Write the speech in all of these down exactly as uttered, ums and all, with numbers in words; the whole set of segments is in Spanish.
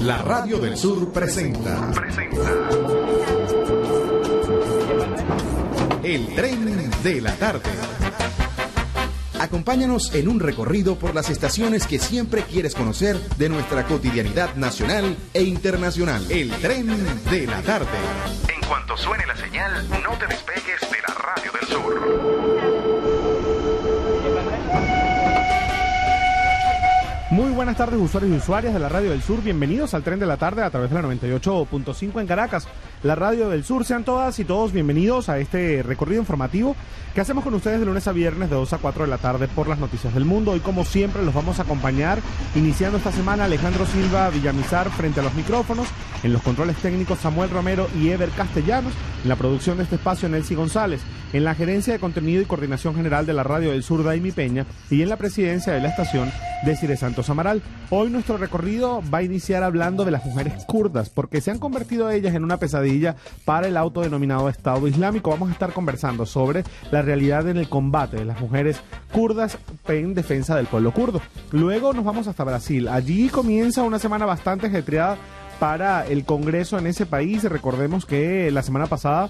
La Radio del Sur presenta. Presenta. El tren de la tarde. Acompáñanos en un recorrido por las estaciones que siempre quieres conocer de nuestra cotidianidad nacional e internacional. El tren de la tarde. En cuanto suene la señal, no te despegues de la Radio del Sur. Muy buenas tardes, usuarios y usuarias de la Radio del Sur. Bienvenidos al Tren de la Tarde a través de la noventa y ocho punto cinco en Caracas, la Radio del Sur. Sean todas y todos bienvenidos a este recorrido informativo que hacemos con ustedes de lunes a viernes de dos a cuatro de la tarde por las noticias del mundo. Hoy, como siempre, los vamos a acompañar iniciando esta semana Alejandro Silva Villamizar frente a los micrófonos, en los controles técnicos Samuel Romero y Ever Castellanos, en la producción de este espacio Nelcy González, en la gerencia de contenido y coordinación general de la Radio del Sur Daimi Peña y en la presidencia de la estación Desiree Santos Amaral. Hoy nuestro recorrido va a iniciar hablando de las mujeres kurdas, porque se han convertido ellas en una pesadilla para el autodenominado Estado Islámico. Vamos a estar conversando sobre la realidad en el combate de las mujeres kurdas en defensa del pueblo kurdo. Luego nos vamos hasta Brasil. Allí comienza una semana bastante ajetreada para el Congreso en ese país. Recordemos que la semana pasada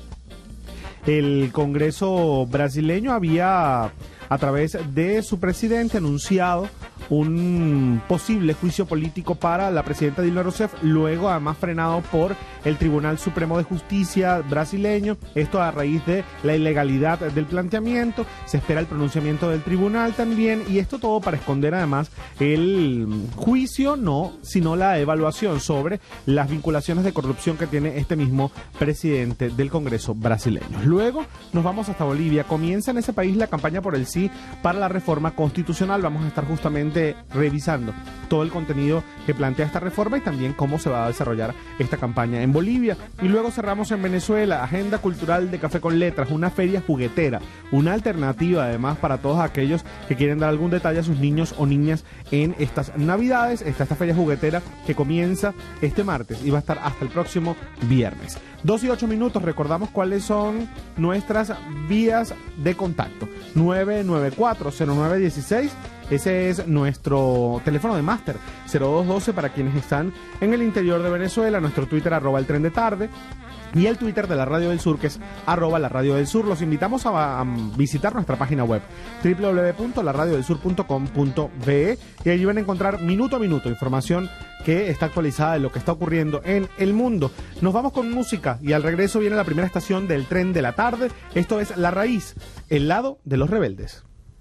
el Congreso brasileño había, a través de su presidente, anunciado un posible juicio político para la presidenta Dilma Rousseff, luego además frenado por el Tribunal Supremo de Justicia brasileño, esto a raíz de la ilegalidad del planteamiento. Se espera el pronunciamiento del tribunal también, y esto todo para esconder además el juicio, no, sino la evaluación sobre las vinculaciones de corrupción que tiene este mismo presidente del Congreso brasileño. Luego nos vamos hasta Bolivia. Comienza en ese país la campaña por el sí para la reforma constitucional. Vamos a estar justamente revisando todo el contenido que plantea esta reforma y también cómo se va a desarrollar esta campaña en Bolivia. Y luego cerramos en Venezuela, agenda cultural de Café con Letras, una feria juguetera, una alternativa además para todos aquellos que quieren dar algún detalle a sus niños o niñas en estas navidades. Está esta feria juguetera que comienza este martes y va a estar hasta el próximo viernes. Dos y ocho minutos, recordamos cuáles son nuestras vías de contacto. nueve nueve cuatro cero nueve uno seis, ese es nuestro teléfono de máster, cero dos uno dos para quienes están en el interior de Venezuela, nuestro Twitter arroba el tren de tarde, y el Twitter de la Radio del Sur, que es arroba la Radio del Sur. Los invitamos a, a visitar nuestra página web, doble u doble u doble u punto la radio del sur punto com punto be, y allí van a encontrar minuto a minuto información que está actualizada de lo que está ocurriendo en el mundo. Nos vamos con música y al regreso viene la primera estación del Tren de la Tarde. Esto es La Raíz, el lado de los rebeldes.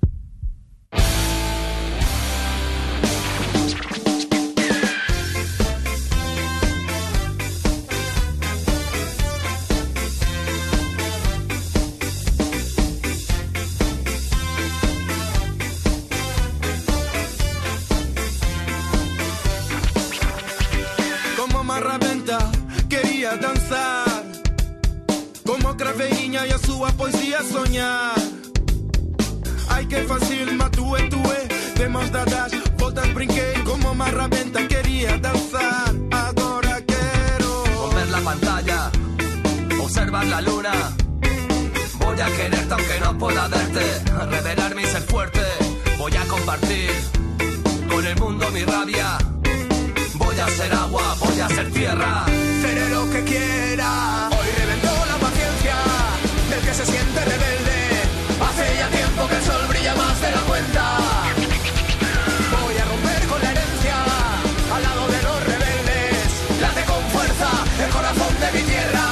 Dançar como a craveirinha e a sua poesia sonhar. Ai que fácil, matue, tue, de mãos dadas, voltas brinquei como uma rabenta, queria dançar, agora quero ver la pantalla, observar la luna. Voy a quererte aunque no pueda verte, revelar mi ser fuerte. Voy a compartir con el mundo mi rabia. Voy a ser agua, voy a ser tierra. Seré lo que quiera. Hoy reventó la paciencia del que se siente rebelde. Hace ya tiempo que el sol brilla más de la cuenta. Voy a romper con la herencia al lado de los rebeldes. Late con fuerza el corazón de mi tierra.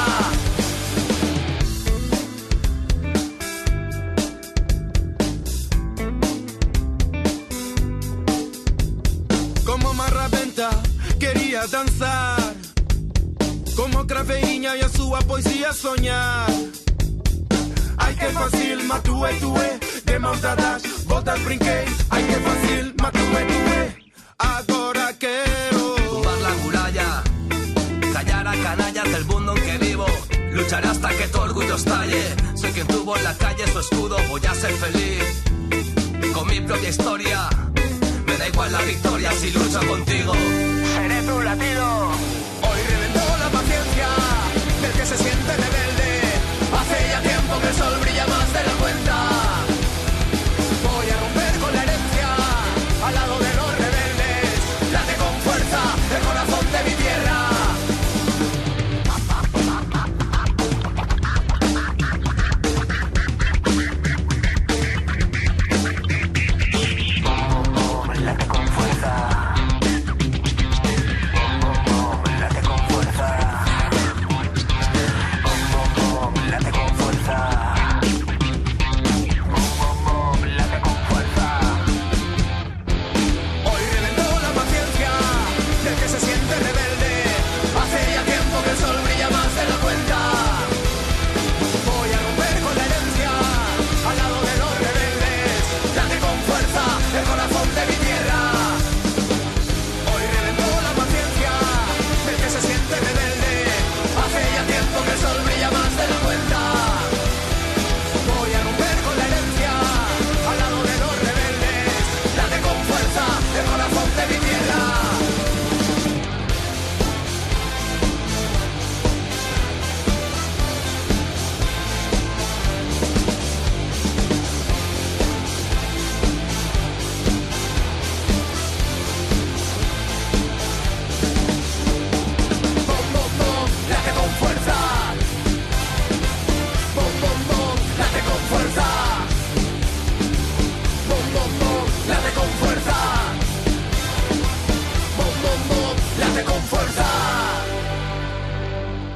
Como marraventa quería dançar, como craveirinha e a sua poesia sonhar. Ai que fácil, matue, tue, de mãos dadas, voltas brinquei. Ai que fácil, matue, tue, agora quero tumbar la muralla, callar a canallas del mundo en que vivo. Lucharé hasta que tu orgullo estalle. Soy quien tuvo en la calle su escudo. Voy a ser feliz con mi propia historia. Me da igual la victoria si lucho contigo. Seré tu latido. Hoy reventó la paciencia del que se siente rebelde. Hace ya tiempo que el sol brilla más de la cuenta. Voy a romper con la herencia al lado de los rebeldes. Late con fuerza el corazón de mi tierra.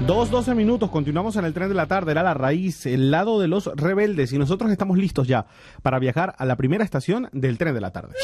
Dos, doce minutos, continuamos en el tren de la tarde, era La Raíz, el lado de los rebeldes, y nosotros estamos listos ya para viajar a la primera estación del tren de la tarde.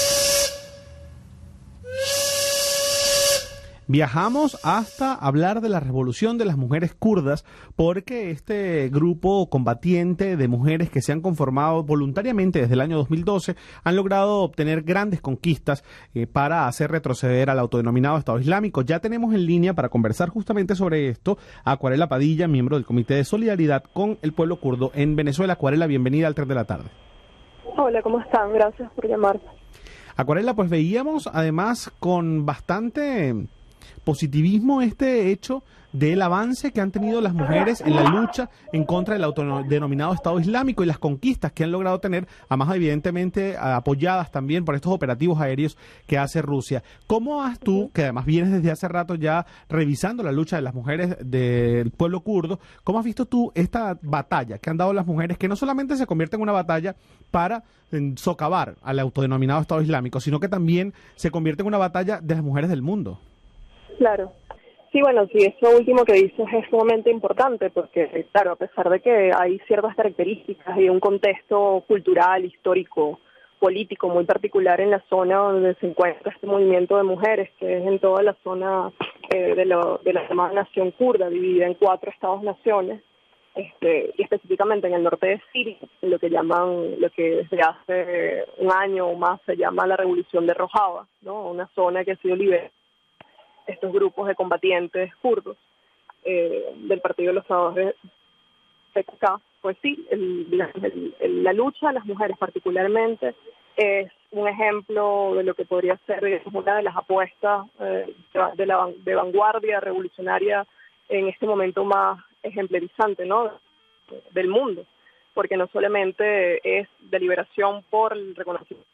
Viajamos hasta hablar de la revolución de las mujeres kurdas, porque este grupo combatiente de mujeres que se han conformado voluntariamente desde el año dos mil doce han logrado obtener grandes conquistas eh, para hacer retroceder al autodenominado Estado Islámico. Ya tenemos en línea para conversar justamente sobre esto a Acuarela Padilla, miembro del Comité de Solidaridad con el Pueblo Kurdo en Venezuela. Acuarela, bienvenida al Tren de la Tarde. Hola, ¿cómo están? Gracias por llamarme. Acuarela, pues veíamos además con bastante positivismo este hecho del avance que han tenido las mujeres en la lucha en contra del autodenominado Estado Islámico y las conquistas que han logrado tener, además evidentemente apoyadas también por estos operativos aéreos que hace Rusia. ¿Cómo has tú, que además vienes desde hace rato ya revisando la lucha de las mujeres del pueblo kurdo, cómo has visto tú esta batalla que han dado las mujeres, que no solamente se convierte en una batalla para socavar al autodenominado Estado Islámico, sino que también se convierte en una batalla de las mujeres del mundo? Claro. Sí, bueno, sí, eso último que dices es sumamente importante porque, claro, a pesar de que hay ciertas características y un contexto cultural, histórico, político muy particular en la zona donde se encuentra este movimiento de mujeres, que es en toda la zona eh, de, lo, de la llamada nación kurda, dividida en cuatro estados-naciones, este, y específicamente en el norte de Siria, lo que llaman, lo que desde hace un año o más se llama la Revolución de Rojava, ¿no? Una zona que ha sido liberada estos grupos de combatientes kurdos eh, del Partido de los Trabajadores de P K K. Pues sí, el, digamos, el, el, la lucha de las mujeres particularmente es un ejemplo de lo que podría ser, digamos, una de las apuestas eh, de, la, de vanguardia revolucionaria en este momento más ejemplarizante, ¿no?, del mundo, porque no solamente es de liberación por el reconocimiento,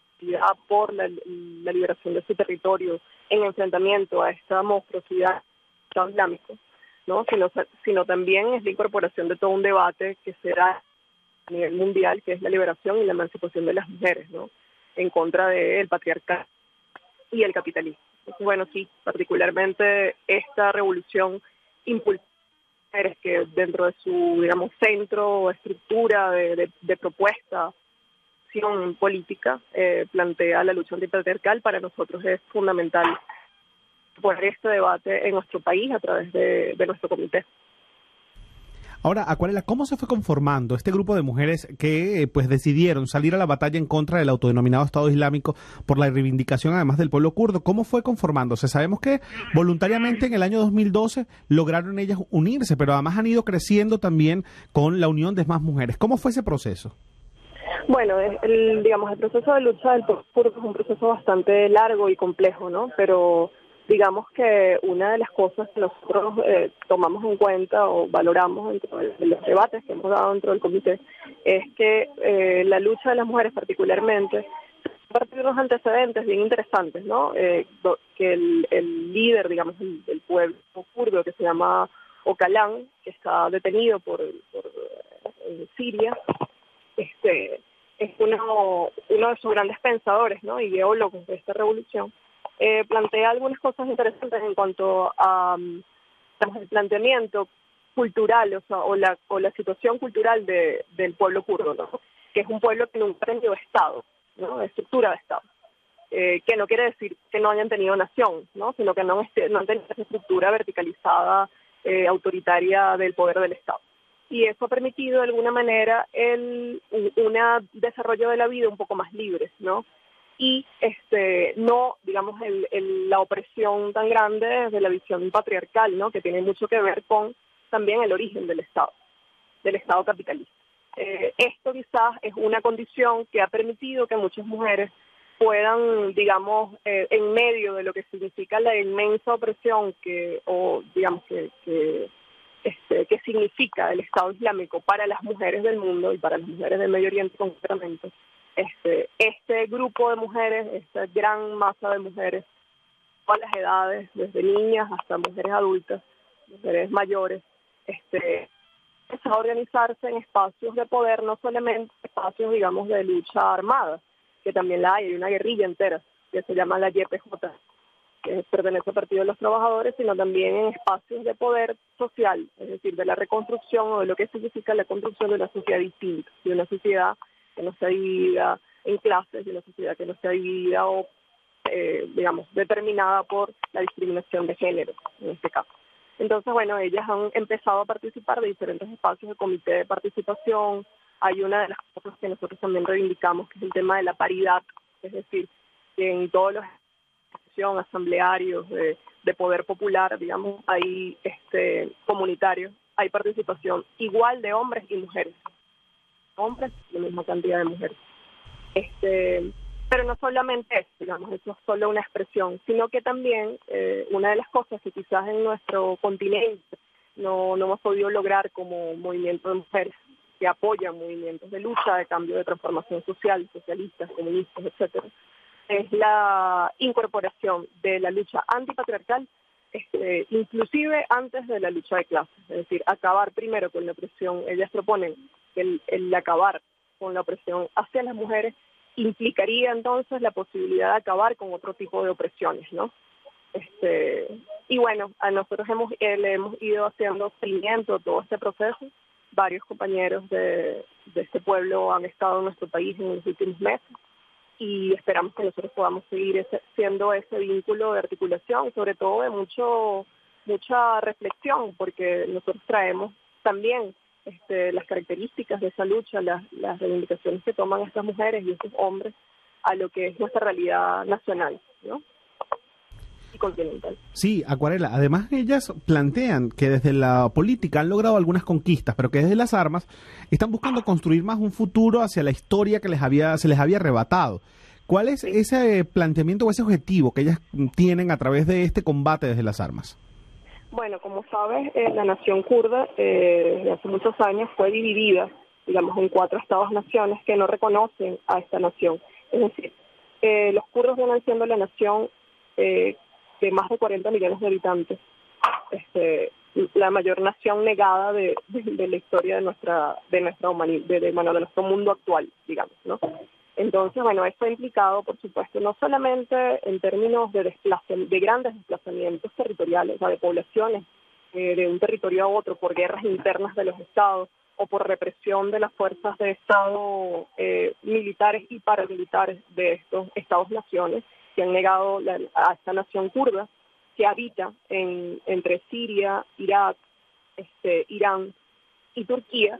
por la, la liberación de su territorio en enfrentamiento a esta monstruosidad Estado Islámico, ¿no?, sino, sino también es la incorporación de todo un debate que se da a nivel mundial, que es la liberación y la emancipación de las mujeres, ¿no?, en contra del patriarcado y el capitalismo. Entonces, bueno, sí, particularmente esta revolución impulsa a mujeres que dentro de su, digamos, centro o estructura de, de, de propuesta política eh, plantea la lucha antipatriarcal. Para nosotros es fundamental poner este debate en nuestro país a través de, de nuestro comité. Ahora, Acuarela, ¿cómo se fue conformando este grupo de mujeres que eh, pues decidieron salir a la batalla en contra del autodenominado Estado Islámico por la reivindicación además del pueblo kurdo? ¿Cómo fue conformándose? Sabemos que voluntariamente en el año dos mil doce lograron ellas unirse, pero además han ido creciendo también con la unión de más mujeres. ¿Cómo fue ese proceso? Bueno, el, digamos, el proceso de lucha del pueblo kurdo es un proceso bastante largo y complejo, ¿no? Pero digamos que una de las cosas que nosotros eh, tomamos en cuenta o valoramos dentro de los debates que hemos dado dentro del comité es que eh, la lucha de las mujeres particularmente parte de unos antecedentes bien interesantes, ¿no? Eh, do, que el, el líder, digamos, del, del pueblo kurdo, que se llama Öcalan, que está detenido por, por eh, Siria, este es uno, uno de sus grandes pensadores, ¿no?, ideólogos de esta revolución, eh, plantea algunas cosas interesantes en cuanto a um, el planteamiento cultural, o sea, o la, o la situación cultural de, del pueblo kurdo, ¿no?, que es un pueblo que nunca ha tenido Estado, ¿no?, de estructura de Estado, eh, que no quiere decir que no hayan tenido nación, ¿no?, sino que no, este, no han tenido esa estructura verticalizada, eh, autoritaria del poder del Estado. Y eso ha permitido de alguna manera el un desarrollo de la vida un poco más libre, ¿no? Y este no, digamos, el, el, la opresión tan grande desde la visión patriarcal, ¿no?, que tiene mucho que ver con también el origen del Estado, del Estado capitalista. Eh, esto quizás es una condición que ha permitido que muchas mujeres puedan, digamos, eh, en medio de lo que significa la inmensa opresión que, o digamos que, que Este, que significa el Estado Islámico para las mujeres del mundo y para las mujeres del Medio Oriente concretamente, este, este grupo de mujeres, esta gran masa de mujeres, todas las edades, desde niñas hasta mujeres adultas, mujeres mayores, este, empezó a organizarse en espacios de poder, no solamente espacios, digamos, de lucha armada, que también la hay, hay una guerrilla entera que se llama la Y P J, que pertenece al Partido de los Trabajadores, sino también en espacios de poder social, es decir, de la reconstrucción o de lo que significa la construcción de una sociedad distinta, de una sociedad que no está dividida en clases, de una sociedad que no está dividida o, eh, digamos, determinada por la discriminación de género, en este caso. Entonces, bueno, ellas han empezado a participar de diferentes espacios de comité de participación. Hay una de las cosas que nosotros también reivindicamos, que es el tema de la paridad, es decir, que en todos los asamblearios de, de poder popular, digamos, hay este, comunitarios, hay participación igual de hombres y mujeres. Hombres y la misma cantidad de mujeres. Este, pero no solamente eso, digamos, eso es solo una expresión, sino que también eh, una de las cosas que quizás en nuestro continente no, no hemos podido lograr como movimiento de mujeres que apoyan movimientos de lucha, de cambio, de transformación social, socialistas, comunistas, etcétera, es la incorporación de la lucha antipatriarcal, este, inclusive antes de la lucha de clases, es decir, acabar primero con la opresión. Ellas proponen que el, el acabar con la opresión hacia las mujeres implicaría entonces la posibilidad de acabar con otro tipo de opresiones, ¿no? Este, y bueno, a nosotros hemos, eh, le hemos ido haciendo seguimiento a todo este proceso. Varios compañeros de, de este pueblo han estado en nuestro país en los últimos meses, y esperamos que nosotros podamos seguir ese, siendo ese vínculo de articulación, sobre todo de mucho mucha reflexión, porque nosotros traemos también este, las características de esa lucha, las, las reivindicaciones que toman estas mujeres y estos hombres a lo que es nuestra realidad nacional, ¿no? Y continental. Sí, Acuarela, además ellas plantean que desde la política han logrado algunas conquistas, pero que desde las armas están buscando construir más un futuro hacia la historia que les había se les había arrebatado. ¿Cuál es ese planteamiento o ese objetivo que ellas tienen a través de este combate desde las armas? Bueno, como sabes, eh, la nación kurda eh, desde hace muchos años fue dividida, digamos, en cuatro estados-naciones que no reconocen a esta nación. Es decir, eh, los kurdos vienen siendo la nación eh, de más de cuarenta millones de habitantes, este, la mayor nación negada de, de, de la historia de nuestra de nuestra humanidad, de, de, bueno, de nuestro mundo actual, digamos, ¿no? Entonces, bueno, esto ha implicado, por supuesto, no solamente en términos de desplazamiento, de grandes desplazamientos territoriales, o sea, de poblaciones eh, de un territorio a otro por guerras internas de los estados o por represión de las fuerzas de estado eh, militares y paramilitares de estos estados-naciones, que han negado la, a esta nación kurda que habita en, entre Siria, Irak, este, Irán y Turquía,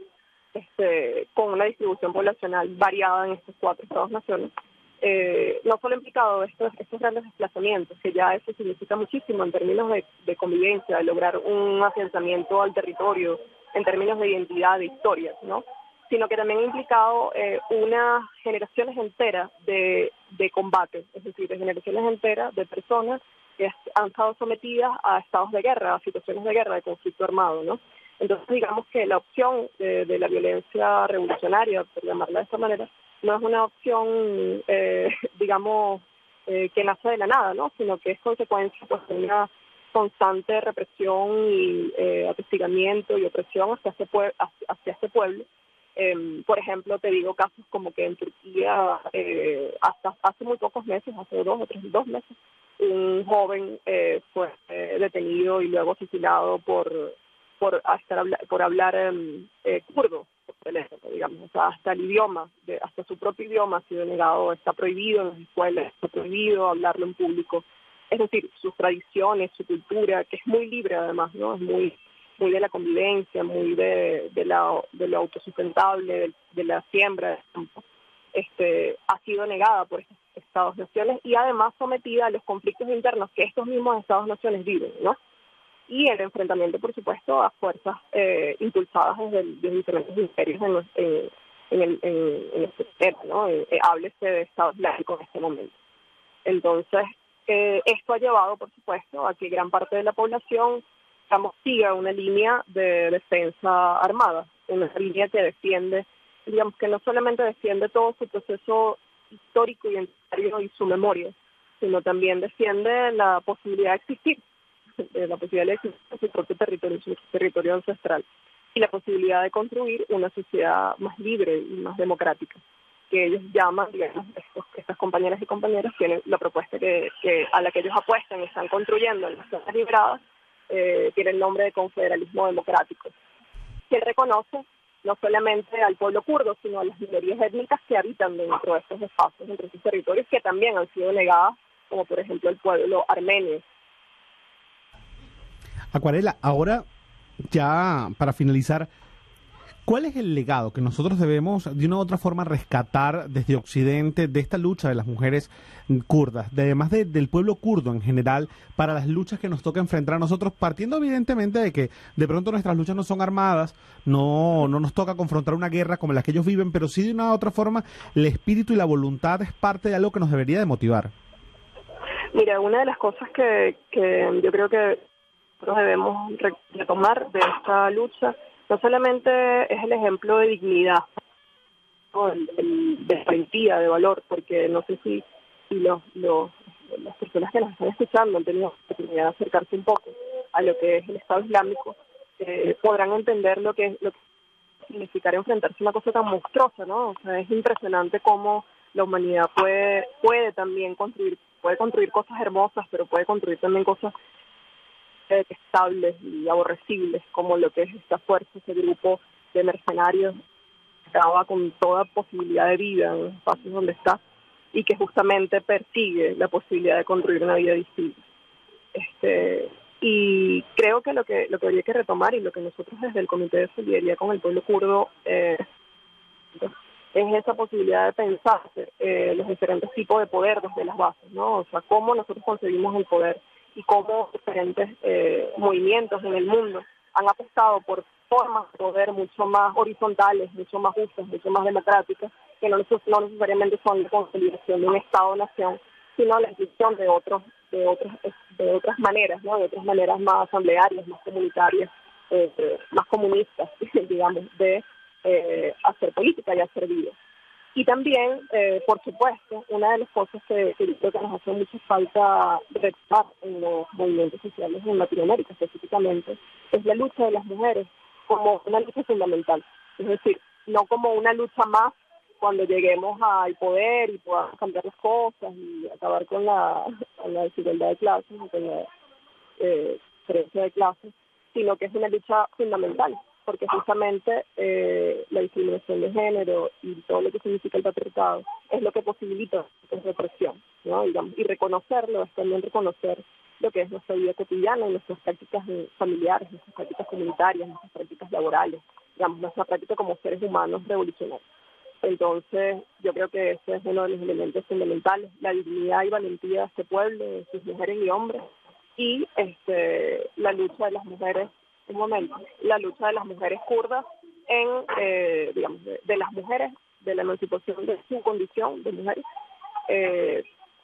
este, con una distribución poblacional variada en estos cuatro estados-naciones. Eh, no solo ha implicado estos, estos grandes desplazamientos, que ya eso significa muchísimo en términos de, de convivencia, de lograr un afianzamiento al territorio, en términos de identidad, de historia, ¿no? Sino que también ha implicado eh, unas generaciones enteras de, de combate, es decir, de generaciones enteras de personas que han estado sometidas a estados de guerra, a situaciones de guerra, de conflicto armado, ¿no? Entonces, digamos que la opción de, de la violencia revolucionaria, por llamarla de esta manera, no es una opción, eh, digamos, eh, que nace de la nada, ¿no? Sino que es consecuencia pues, de una constante represión y eh, atestigamiento y opresión hacia este, pue- hacia, hacia este pueblo. Eh, por ejemplo, te digo casos como que en Turquía, eh, hasta hace muy pocos meses, hace dos o tres, dos meses, un joven eh, fue eh, detenido y luego asesinado por por estar por hablar eh, eh, kurdo, por teléfono, digamos, o sea, hasta el idioma, de, hasta su propio idioma ha sido negado, está prohibido en las escuelas, está prohibido hablarlo en público. Es decir, sus tradiciones, su cultura, que es muy libre además, ¿no? Es muy muy de la convivencia, muy de, de, la, de lo autosustentable, de, de la siembra del campo, este, ha sido negada por estos estados-naciones y además sometida a los conflictos internos que estos mismos estados-naciones viven, ¿no? Y el enfrentamiento, por supuesto, a fuerzas eh, impulsadas desde, desde diferentes imperios en, en, en, el, en, en este tema, ¿no? Eh, háblese de Estado Islámico en este momento. Entonces, eh, esto ha llevado, por supuesto, a que gran parte de la población digamos, siga una línea de defensa armada, una línea que defiende, digamos que no solamente defiende todo su proceso histórico, identitario y su memoria, sino también defiende la posibilidad de existir, la posibilidad de existir en su propio territorio, su territorio ancestral, y la posibilidad de construir una sociedad más libre y más democrática. que ellos llaman, digamos, estos, estas compañeras y compañeros tienen la propuesta que, que a la que ellos apuestan y están construyendo en las zonas liberadas, eh, tiene el nombre de confederalismo democrático, que reconoce no solamente al pueblo kurdo, sino a las minorías étnicas que habitan dentro de estos espacios, entre sus territorios, que también han sido negadas, como por ejemplo el pueblo armenio. Acuarela, ahora ya para finalizar, ¿cuál es el legado que nosotros debemos de una u otra forma rescatar desde Occidente de esta lucha de las mujeres kurdas, de, además de, del pueblo kurdo en general, para las luchas que nos toca enfrentar a nosotros, partiendo evidentemente de que de pronto nuestras luchas no son armadas, no, no nos toca confrontar una guerra como la que ellos viven, pero sí de una u otra forma el espíritu y la voluntad es parte de algo que nos debería de motivar? Mira, una de las cosas que, que yo creo que nosotros debemos retomar de esta lucha no solamente es el ejemplo de dignidad, ¿no? el, el, de valentía, de valor, porque no sé si, si los, los, las personas que nos están escuchando han tenido la oportunidad de acercarse un poco a lo que es el Estado Islámico, eh, podrán entender lo que, lo que significa enfrentarse a una cosa tan monstruosa, ¿no? O sea, es impresionante cómo la humanidad puede, puede también construir, puede construir cosas hermosas, pero puede construir también cosas detestables y aborrecibles, como lo que es esta fuerza, ese grupo de mercenarios que acaba con toda posibilidad de vida en los espacios donde está y que justamente persigue la posibilidad de construir una vida distinta. Este, y creo que lo que lo que habría que retomar y lo que nosotros desde el Comité de Solidaridad con el Pueblo Kurdo eh, es esa posibilidad de pensar eh, los diferentes tipos de poder desde las bases, ¿no? O sea, cómo nosotros concebimos el poder y cómo diferentes eh, movimientos en el mundo han apostado por formas de poder mucho más horizontales, mucho más justas, mucho más democráticas, que no, no necesariamente son la consolidación de un Estado-nación, sino la inclusión de otros, de otras, de otras maneras, ¿no? De otras maneras más asamblearias, más comunitarias, eh, más comunistas, digamos, de eh, hacer política y hacer vida. Y también, eh, por supuesto, una de las cosas que, que creo que nos hace mucha falta retomar en los movimientos sociales en Latinoamérica específicamente, es la lucha de las mujeres como una lucha fundamental. Es decir, no como una lucha más cuando lleguemos al poder y podamos cambiar las cosas y acabar con la, con la desigualdad de clases y con la eh, diferencia de clases, sino que es una lucha fundamental, porque justamente eh, la discriminación de género y todo lo que significa el patriarcado es lo que posibilita la represión, ¿no? Digamos, y reconocerlo es también reconocer lo que es nuestra vida cotidiana y nuestras prácticas familiares, nuestras prácticas comunitarias, nuestras prácticas laborales, digamos, nuestra práctica como seres humanos revolucionarios. Entonces, yo creo que ese es uno de los elementos fundamentales, la dignidad y valentía de este pueblo, de sus mujeres y hombres, y este, la lucha de las mujeres, un momento, la lucha de las mujeres kurdas en, eh, digamos, de, de las mujeres, de la emancipación de su condición de mujeres, eh,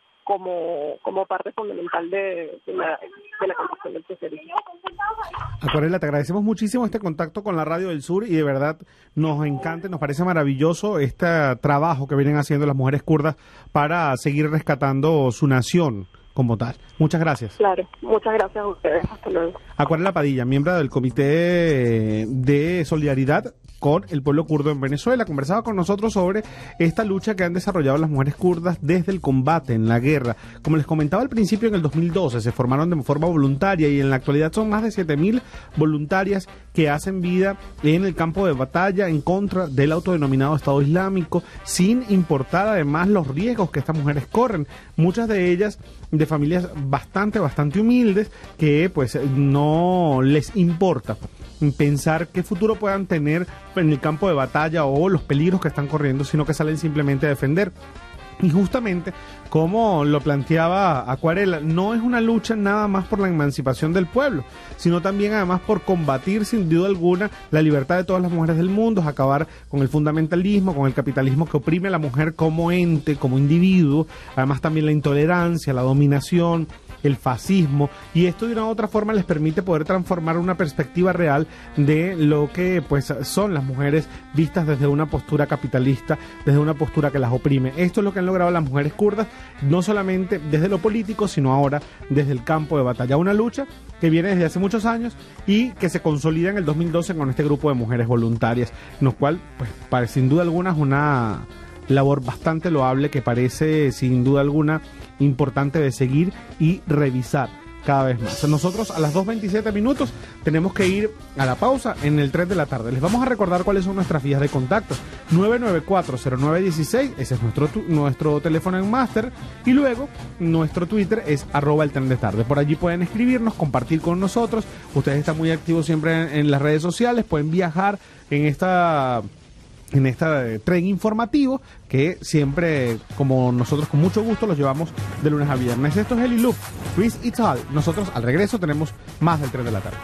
como, como parte fundamental de, de la, de la construcción del socialismo. Acuarela, te agradecemos muchísimo este contacto con la Radio del Sur y de verdad nos encanta, nos parece maravilloso este trabajo que vienen haciendo las mujeres kurdas para seguir rescatando su nación como tal. Muchas gracias. Claro, muchas gracias a ustedes. Hasta luego. Acuarela Padilla, miembro del Comité de Solidaridad con el pueblo kurdo en Venezuela, conversaba con nosotros sobre esta lucha que han desarrollado las mujeres kurdas desde el combate en la guerra. Como les comentaba al principio, en el dos mil doce se formaron de forma voluntaria y en la actualidad son más de siete mil voluntarias que hacen vida en el campo de batalla en contra del autodenominado Estado Islámico, sin importar además los riesgos que estas mujeres corren. Muchas de ellas de familias bastante, bastante humildes que pues no les importa pensar qué futuro puedan tener en el campo de batalla o los peligros que están corriendo, sino que salen simplemente a defender. Y justamente, como lo planteaba Acuarela, no es una lucha nada más por la emancipación del pueblo, sino también además por combatir sin duda alguna la libertad de todas las mujeres del mundo, acabar con el fundamentalismo, con el capitalismo que oprime a la mujer como ente, como individuo, además también la intolerancia, la dominación, el fascismo, y esto de una u otra forma les permite poder transformar una perspectiva real de lo que pues son las mujeres vistas desde una postura capitalista, desde una postura que las oprime. Esto es lo que han logrado las mujeres kurdas, no solamente desde lo político, sino ahora desde el campo de batalla. Una lucha que viene desde hace muchos años y que se consolida en el dos mil doce con este grupo de mujeres voluntarias, lo cual, pues, para, sin duda alguna es una labor bastante loable que parece sin duda alguna importante de seguir y revisar cada vez más. Nosotros a las dos veintisiete minutos tenemos que ir a la pausa en el tren de la tarde. Les vamos a recordar cuáles son nuestras vías de contacto. nueve nueve cuatro cero nueve uno seis, ese es nuestro, tu, nuestro teléfono en máster, y luego nuestro Twitter es arroba el tren de tarde. Por allí pueden escribirnos, compartir con nosotros. Ustedes están muy activos siempre en, en las redes sociales, pueden viajar en esta... en este tren informativo que siempre, como nosotros con mucho gusto, los llevamos de lunes a viernes. Esto es Eli Loop, Chris Itzal. Nosotros al regreso tenemos más del tren de la tarde.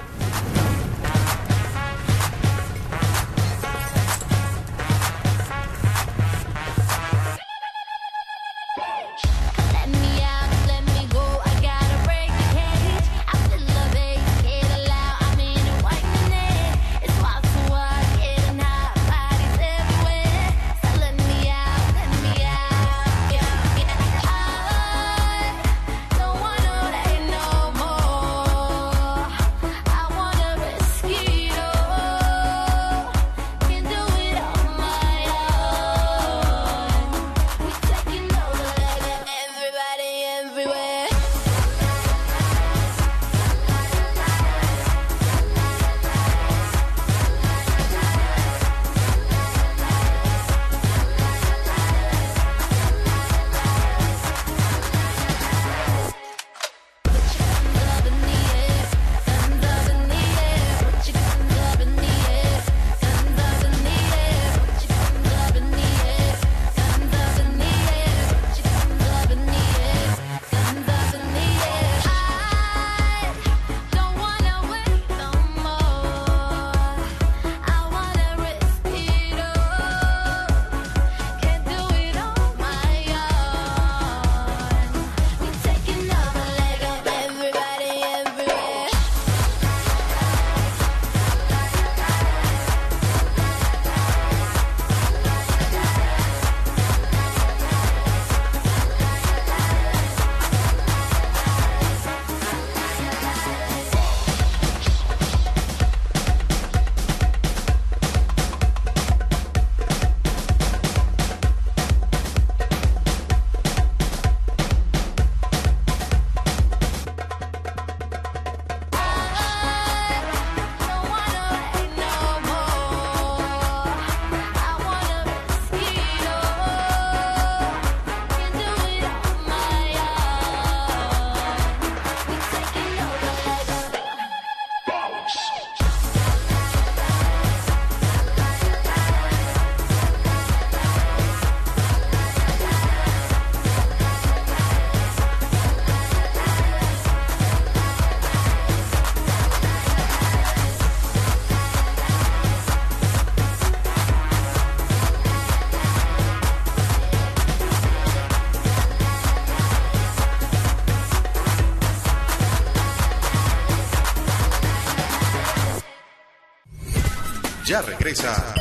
Ya regresa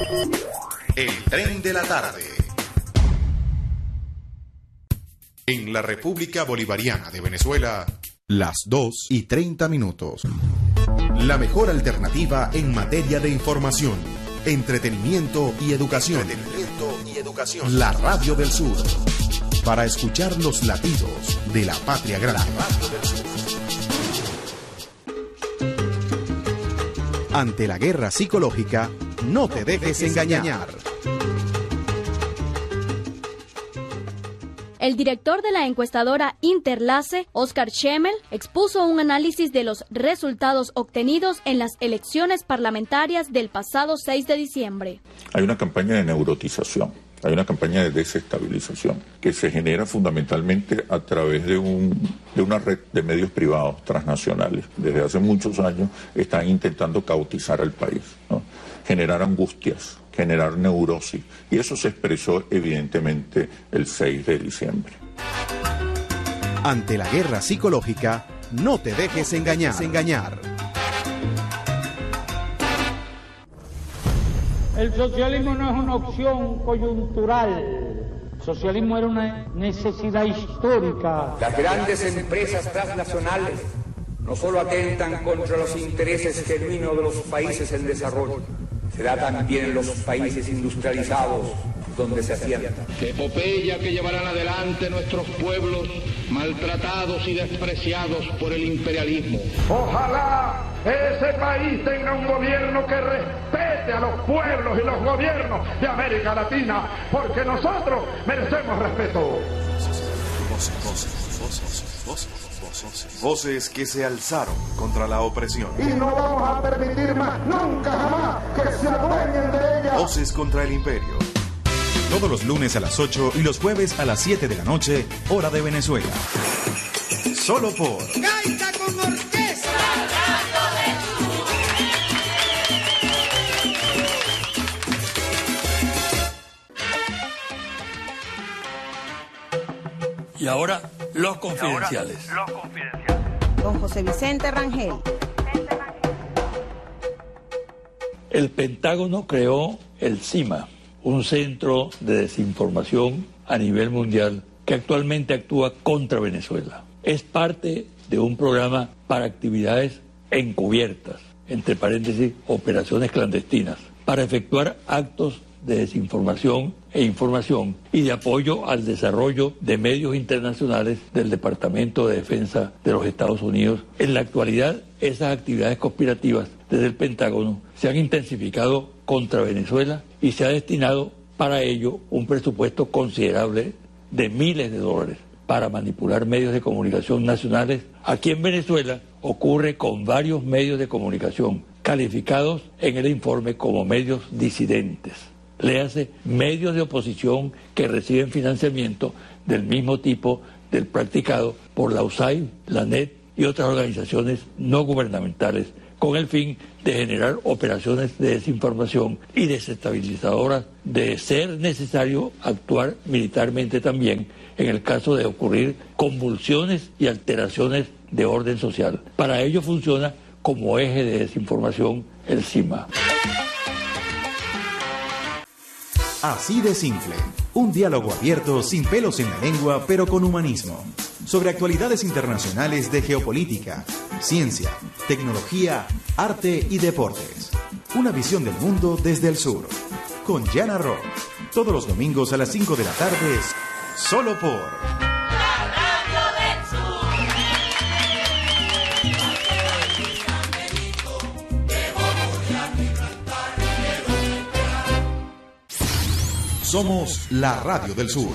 el tren de la tarde. En la República Bolivariana de Venezuela, las dos y treinta minutos. La mejor alternativa en materia de información, entretenimiento y educación. Entretenimiento y educación. La Radio del Sur. Para escuchar los latidos de la patria grande. La Radio del Sur. Ante la guerra psicológica, no te dejes engañar. El director de la encuestadora Interlace, Oscar Schemmel, expuso un análisis de los resultados obtenidos en las elecciones parlamentarias del pasado seis de diciembre. Hay una campaña de neurotización, hay una campaña de desestabilización que se genera fundamentalmente a través de, un, de una red de medios privados transnacionales. Desde hace muchos años están intentando cautizar al país, ¿no? Generar angustias, generar neurosis, y eso se expresó evidentemente el seis de diciembre. Ante la guerra psicológica, no te dejes engañar. engañar. El socialismo no es una opción coyuntural. El socialismo era una necesidad histórica. Las grandes empresas transnacionales no solo atentan contra los intereses genuinos de los países en desarrollo, se da también en los países industrializados donde se acierta. Epopeya que llevarán adelante nuestros pueblos maltratados y despreciados por el imperialismo. Ojalá ese país tenga un gobierno que respete a los pueblos y los gobiernos de América Latina, porque nosotros merecemos respeto. Voces, voces, voces, voces, voces, voces que se alzaron contra la opresión. Y no vamos a permitir más, nunca jamás, que se adueñen de ella. Voces contra el imperio. Todos los lunes a las ocho y los jueves a las siete de la noche, hora de Venezuela. Solo por Gaita con Orquesta. Y ahora, los confidenciales. Ahora, los confidenciales. Con José Vicente Rangel. El Pentágono creó el CIMA, un centro de desinformación a nivel mundial que actualmente actúa contra Venezuela. Es parte de un programa para actividades encubiertas, entre paréntesis, operaciones clandestinas, para efectuar actos de desinformación e información y de apoyo al desarrollo de medios internacionales del Departamento de Defensa de los Estados Unidos. En la actualidad, esas actividades conspirativas desde el Pentágono se han intensificado contra Venezuela y se ha destinado para ello un presupuesto considerable de miles de dólares para manipular medios de comunicación nacionales. Aquí en Venezuela ocurre con varios medios de comunicación calificados en el informe como medios disidentes. Léase, medios de oposición que reciben financiamiento del mismo tipo del practicado por la U S A I D, la N E T y otras organizaciones no gubernamentales, con el fin de generar operaciones de desinformación y desestabilizadoras, de ser necesario actuar militarmente también en el caso de ocurrir convulsiones y alteraciones de orden social. Para ello funciona como eje de desinformación el CIMA. Así de simple, un diálogo abierto, sin pelos en la lengua, pero con humanismo, sobre actualidades internacionales de geopolítica, ciencia, tecnología, arte y deportes. Una visión del mundo desde el sur, con Yana Rock, todos los domingos a las cinco de la tarde, solo por Somos la Radio del Sur.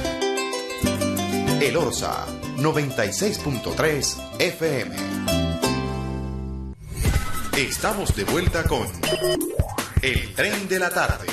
El Orsa, noventa y seis punto tres F M. Estamos de vuelta con El Tren de la Tarde.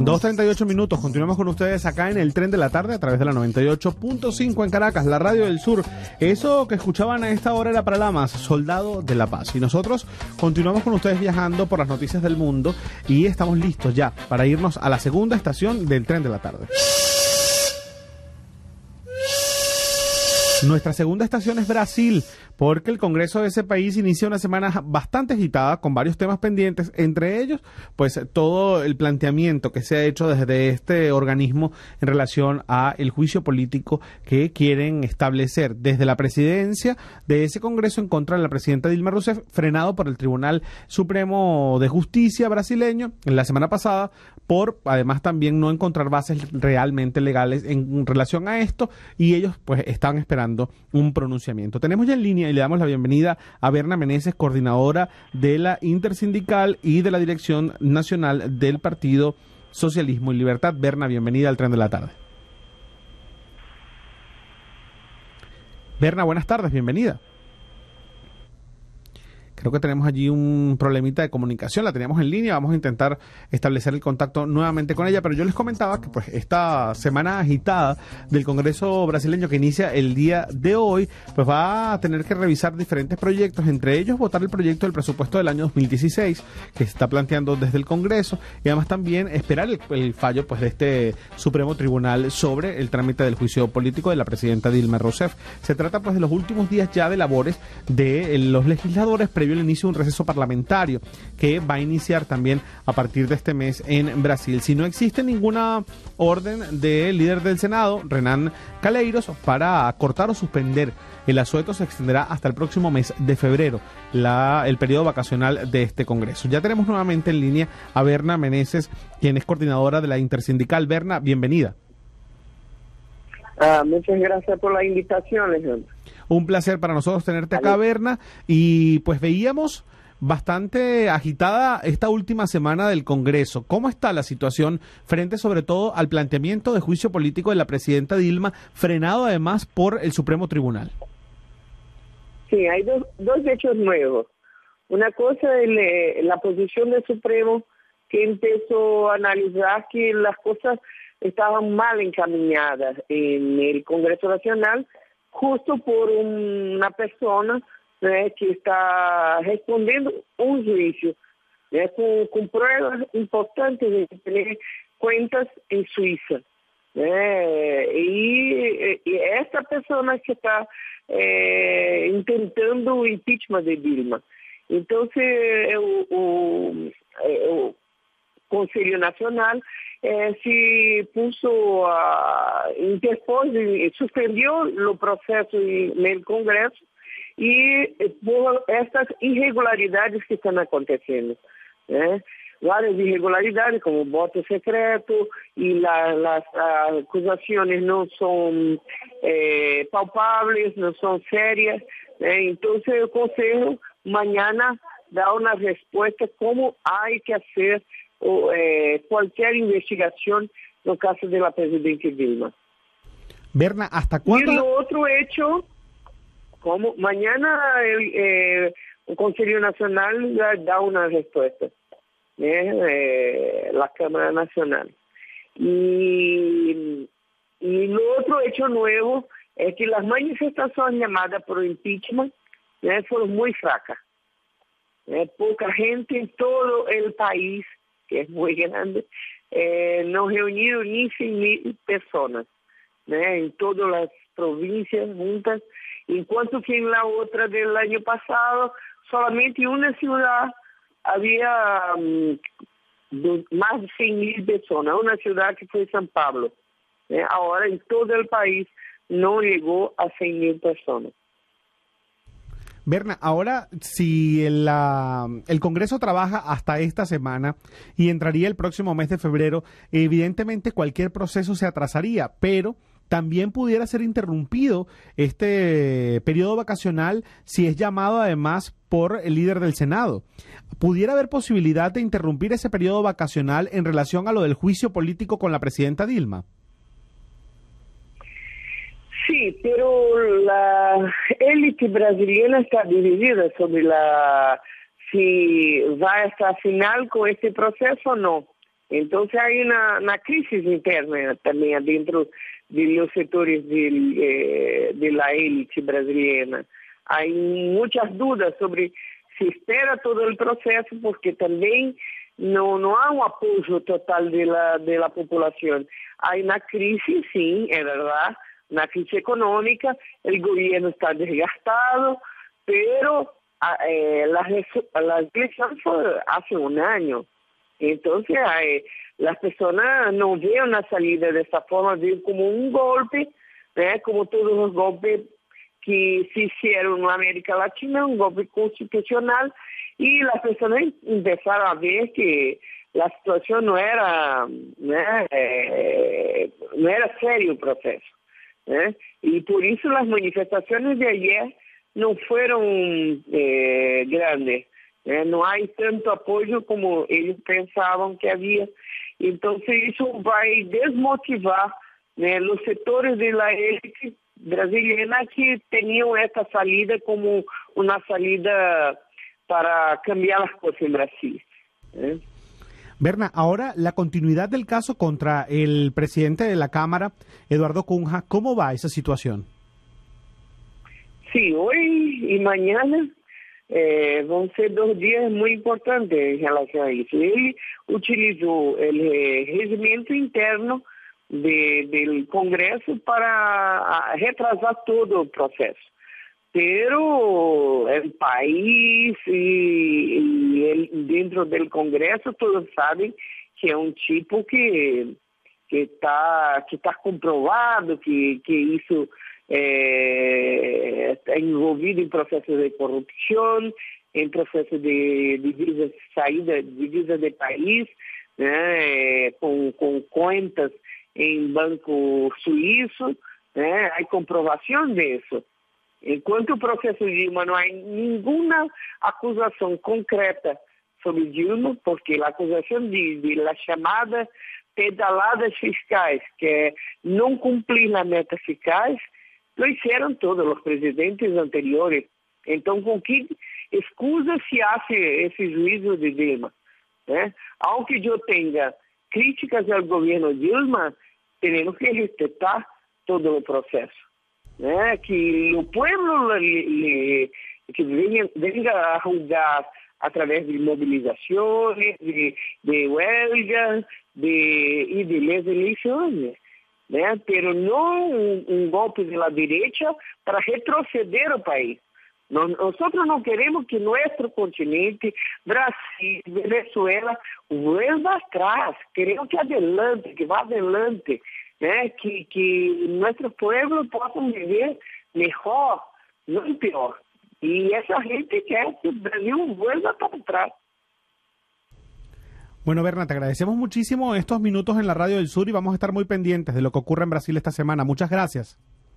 dos treinta y ocho minutos, continuamos con ustedes acá en el Tren de la Tarde a través de la noventa y ocho punto cinco en Caracas, la radio del sur. Eso que escuchaban a esta hora era para Lamas, Soldado de la Paz. Y nosotros continuamos con ustedes viajando por las noticias del mundo y estamos listos ya para irnos a la segunda estación del Tren de la Tarde. Nuestra segunda estación es Brasil, porque el Congreso de ese país inicia una semana bastante agitada con varios temas pendientes, entre ellos, pues todo el planteamiento que se ha hecho desde este organismo en relación a el juicio político que quieren establecer desde la presidencia de ese Congreso en contra de la presidenta Dilma Rousseff, frenado por el Tribunal Supremo de Justicia brasileño en la semana pasada, por además también no encontrar bases realmente legales en relación a esto, y ellos pues están esperando un pronunciamiento. Tenemos ya en línea y le damos la bienvenida a Berna Meneses, coordinadora de la Intersindical y de la Dirección Nacional del Partido Socialismo y Libertad. Berna, bienvenida al Tren de la Tarde. Berna, buenas tardes, bienvenida. Creo que tenemos allí un problemita de comunicación, la teníamos en línea, vamos a intentar establecer el contacto nuevamente con ella, pero yo les comentaba que pues esta semana agitada del Congreso brasileño que inicia el día de hoy, pues va a tener que revisar diferentes proyectos, entre ellos votar el proyecto del presupuesto del año dos mil dieciséis que se está planteando desde el Congreso, y además también esperar el, el fallo pues de este Supremo Tribunal sobre el trámite del juicio político de la presidenta Dilma Rousseff. Se trata pues de los últimos días ya de labores de los legisladores previo el inicio de un receso parlamentario que va a iniciar también a partir de este mes en Brasil. Si no existe ninguna orden del líder del Senado, Renan Calheiros, para cortar o suspender el asueto, se extenderá hasta el próximo mes de febrero, la, el periodo vacacional de este Congreso. Ya tenemos nuevamente en línea a Berna Meneses, quien es coordinadora de la Intersindical. Berna, bienvenida. Ah, muchas gracias por la invitación, Alejandro. Un placer para nosotros tenerte acá, Berna, y pues veíamos bastante agitada esta última semana del Congreso. ¿Cómo está la situación frente sobre todo al planteamiento de juicio político de la presidenta Dilma, frenado además por el Supremo Tribunal? Sí, hay dos, dos hechos nuevos. Una cosa es eh, la posición del Supremo, que empezó a analizar que las cosas estaban mal encaminadas en el Congreso Nacional, justo por una persona, né, que está respondiendo un juicio, né, con, con pruebas importantes de tener cuentas en Suiza. Né, y, y esta persona que está eh, intentando o impeachment de Dilma. Entonces, o, o, o Conselho Nacional Eh, se puso a interpôs, suspendió los procesos en el Congreso y por estas irregularidades que están aconteciendo. ¿eh? Varias irregularidades como voto secreto y la, las acusaciones no son eh, palpables, no son serias. ¿eh? Entonces el Consejo mañana da una respuesta cómo hay que hacer o eh, cualquier investigación no caso de la presidenta Dilma. Berna, ¿hasta cuándo? Y lo otro hecho, como mañana el, eh, el Consejo Nacional da, da una respuesta, ¿eh? Eh, la Cámara Nacional. Y, y lo otro hecho nuevo es que las manifestaciones llamadas por impeachment ¿eh? fueron muy fracas. ¿eh? Poca gente en todo el país, que es muy grande, eh, no reunieron ni cien mil personas, ¿eh? en todas las provincias juntas, enquanto que en la otra del año pasado, solamente en una ciudad había um, do, más de cien mil personas, una ciudad que fue San Pablo. ¿eh? Ahora en todo el país no llegó a cien mil personas. Berna, ahora si el, la, el Congreso trabaja hasta esta semana y entraría el próximo mes de febrero, evidentemente cualquier proceso se atrasaría, pero también pudiera ser interrumpido este periodo vacacional si es llamado además por el líder del Senado. ¿Pudiera haber posibilidad de interrumpir ese periodo vacacional en relación a lo del juicio político con la presidenta Dilma? Sí, pero la élite brasileña está dividida sobre la si va hasta final con este proceso o no. Entonces hay una, una crisis interna también adentro de los sectores del, eh, de la élite brasileña. Hay muchas dudas sobre si espera todo el proceso, porque también no, no hay un apoyo total de la, de la población. Hay una crisis, sí, es verdad, una crisis económica, el gobierno está desgastado, pero eh, las la elecciones fue hace un año. Entonces, eh, las personas no ven una salida de esta forma, ven como un golpe, ¿eh? Como todos los golpes que se hicieron en América Latina, un golpe constitucional, y las personas empezaron a ver que la situación no era, no era, eh, no era serio el proceso. ¿Eh? Y por eso las manifestaciones de ayer no fueron eh, grandes. ¿Eh? No hay tanto apoyo como ellos pensaban que había. Entonces eso va a desmotivar, ¿eh? Los sectores de la élite brasileña que tenían esta salida como una salida para cambiar las cosas en Brasil. ¿Eh? Berna, ahora la continuidad del caso contra el presidente de la Cámara, Eduardo Cunha, ¿cómo va esa situación? Sí, hoy y mañana eh, van a ser dos días muy importantes en relación a eso. Él utilizó el eh, reglamento interno de, del Congreso para retrasar todo el proceso. Pero el país y, y el, dentro del Congreso todos saben que es un tipo que que está que está comprobado que que hizo eh, está envolvido en procesos de corrupción, en procesos de divisa saída divisa del país, né, con, con cuentas en banco suizo, né, hay comprobación de eso. Enquanto o processo Dilma não há nenhuma acusação concreta sobre Dilma, porque a acusação de, de la chamada pedaladas fiscais, que é não cumprir a meta fiscais, lo hicieron todos os presidentes anteriores. Então, com que excusa se hace esse juízo de Dilma? ¿Eh? Aunque eu tenha críticas ao governo Dilma, temos que respeitar todo o processo. ¿Eh? Que o pueblo le, le, que venga, venga a julgar a través de movilizaciones, de, de huelgas de, y de las elecciones, ¿eh? Pero no un, un golpe de la derecha para retroceder el país. No, nosotros no queremos que nuestro continente, Brasil, Venezuela, vuelva atrás. Queremos que adelante, que vá adelante. Né, que, que nuestros pueblos possam viver mejor, no peor. Y esa gente quer que el Brasil vuelva para atrás. Bueno, Berna, te agradecemos muchísimo estos minutos en la Radio del Sur y vamos a estar muy pendientes de lo que ocurre en Brasil esta semana. Muchas gracias.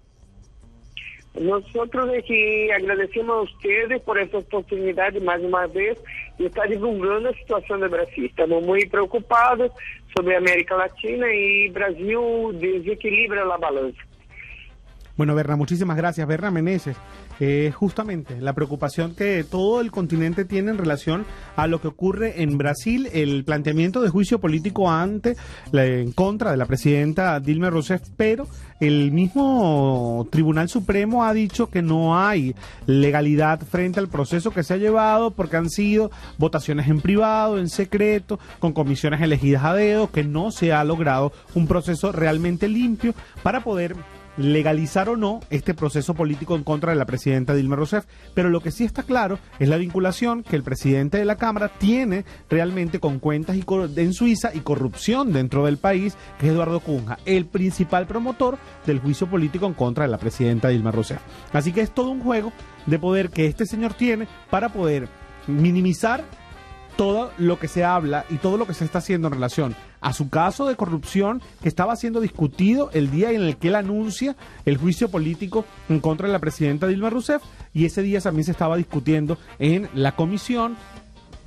Nosotros aquí agradecemos a ustedes por esta oportunidad más una vez de estar divulgando la situación de Brasil. Estamos muy preocupados sobre América Latina y Brasil desequilibra la balanza. Bueno, Berna, muchísimas gracias. Berna Meneses, eh, justamente la preocupación que todo el continente tiene en relación a lo que ocurre en Brasil, el planteamiento de juicio político ante, la, en contra de la presidenta Dilma Rousseff, pero el mismo Tribunal Supremo ha dicho que no hay legalidad frente al proceso que se ha llevado porque han sido votaciones en privado, en secreto, con comisiones elegidas a dedo, que no se ha logrado un proceso realmente limpio para poder legalizar o no este proceso político en contra de la presidenta Dilma Rousseff, pero lo que sí está claro es la vinculación que el presidente de la Cámara tiene realmente con cuentas y en Suiza y corrupción dentro del país, que es Eduardo Cunha, el principal promotor del juicio político en contra de la presidenta Dilma Rousseff. Así que es todo un juego de poder que este señor tiene para poder minimizar todo lo que se habla y todo lo que se está haciendo en relación a su caso de corrupción que estaba siendo discutido el día en el que él anuncia el juicio político en contra de la presidenta Dilma Rousseff, y ese día también se estaba discutiendo en la comisión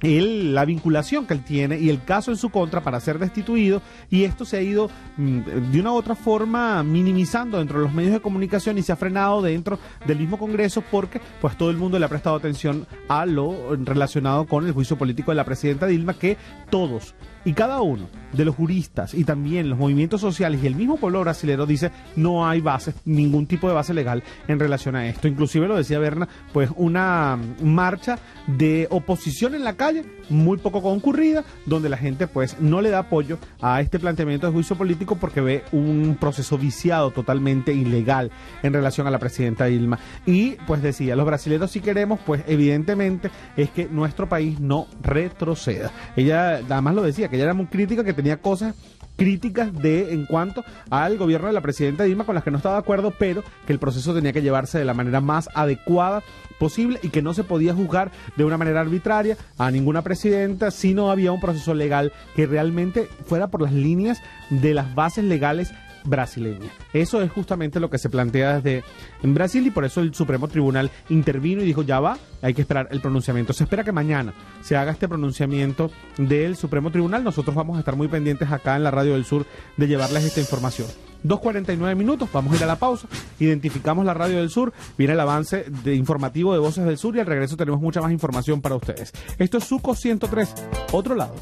él, la vinculación que él tiene y el caso en su contra para ser destituido, y esto se ha ido mmm, de una u otra forma minimizando dentro de los medios de comunicación y se ha frenado dentro del mismo Congreso porque pues todo el mundo le ha prestado atención a lo relacionado con el juicio político de la presidenta Dilma, que todos y cada uno de los juristas y también los movimientos sociales y el mismo pueblo brasilero dice no hay base, ningún tipo de base legal en relación a esto. Inclusive lo decía Berna, pues una marcha de oposición en la calle muy poco concurrida, donde la gente pues no le da apoyo a este planteamiento de juicio político porque ve un proceso viciado totalmente ilegal en relación a la presidenta Dilma. Y pues decía, los brasileños si queremos, pues evidentemente es que nuestro país no retroceda. Ella además lo decía, que ella era muy crítica, que tenía cosas críticas de en cuanto al gobierno de la presidenta Dilma con las que no estaba de acuerdo, pero que el proceso tenía que llevarse de la manera más adecuada posible y que no se podía juzgar de una manera arbitraria a ninguna presidenta si no había un proceso legal que realmente fuera por las líneas de las bases legales brasileña. Eso es justamente lo que se plantea desde en Brasil y por eso el Supremo Tribunal intervino y dijo ya va, hay que esperar el pronunciamiento. Se espera que mañana se haga este pronunciamiento del Supremo Tribunal. Nosotros vamos a estar muy pendientes acá en la Radio del Sur de llevarles esta información. dos cuarenta y nueve minutos, vamos a ir a la pausa, identificamos la Radio del Sur, viene el avance de informativo de Voces del Sur y al regreso tenemos mucha más información para ustedes. Esto es Suco ciento tres, otro lado.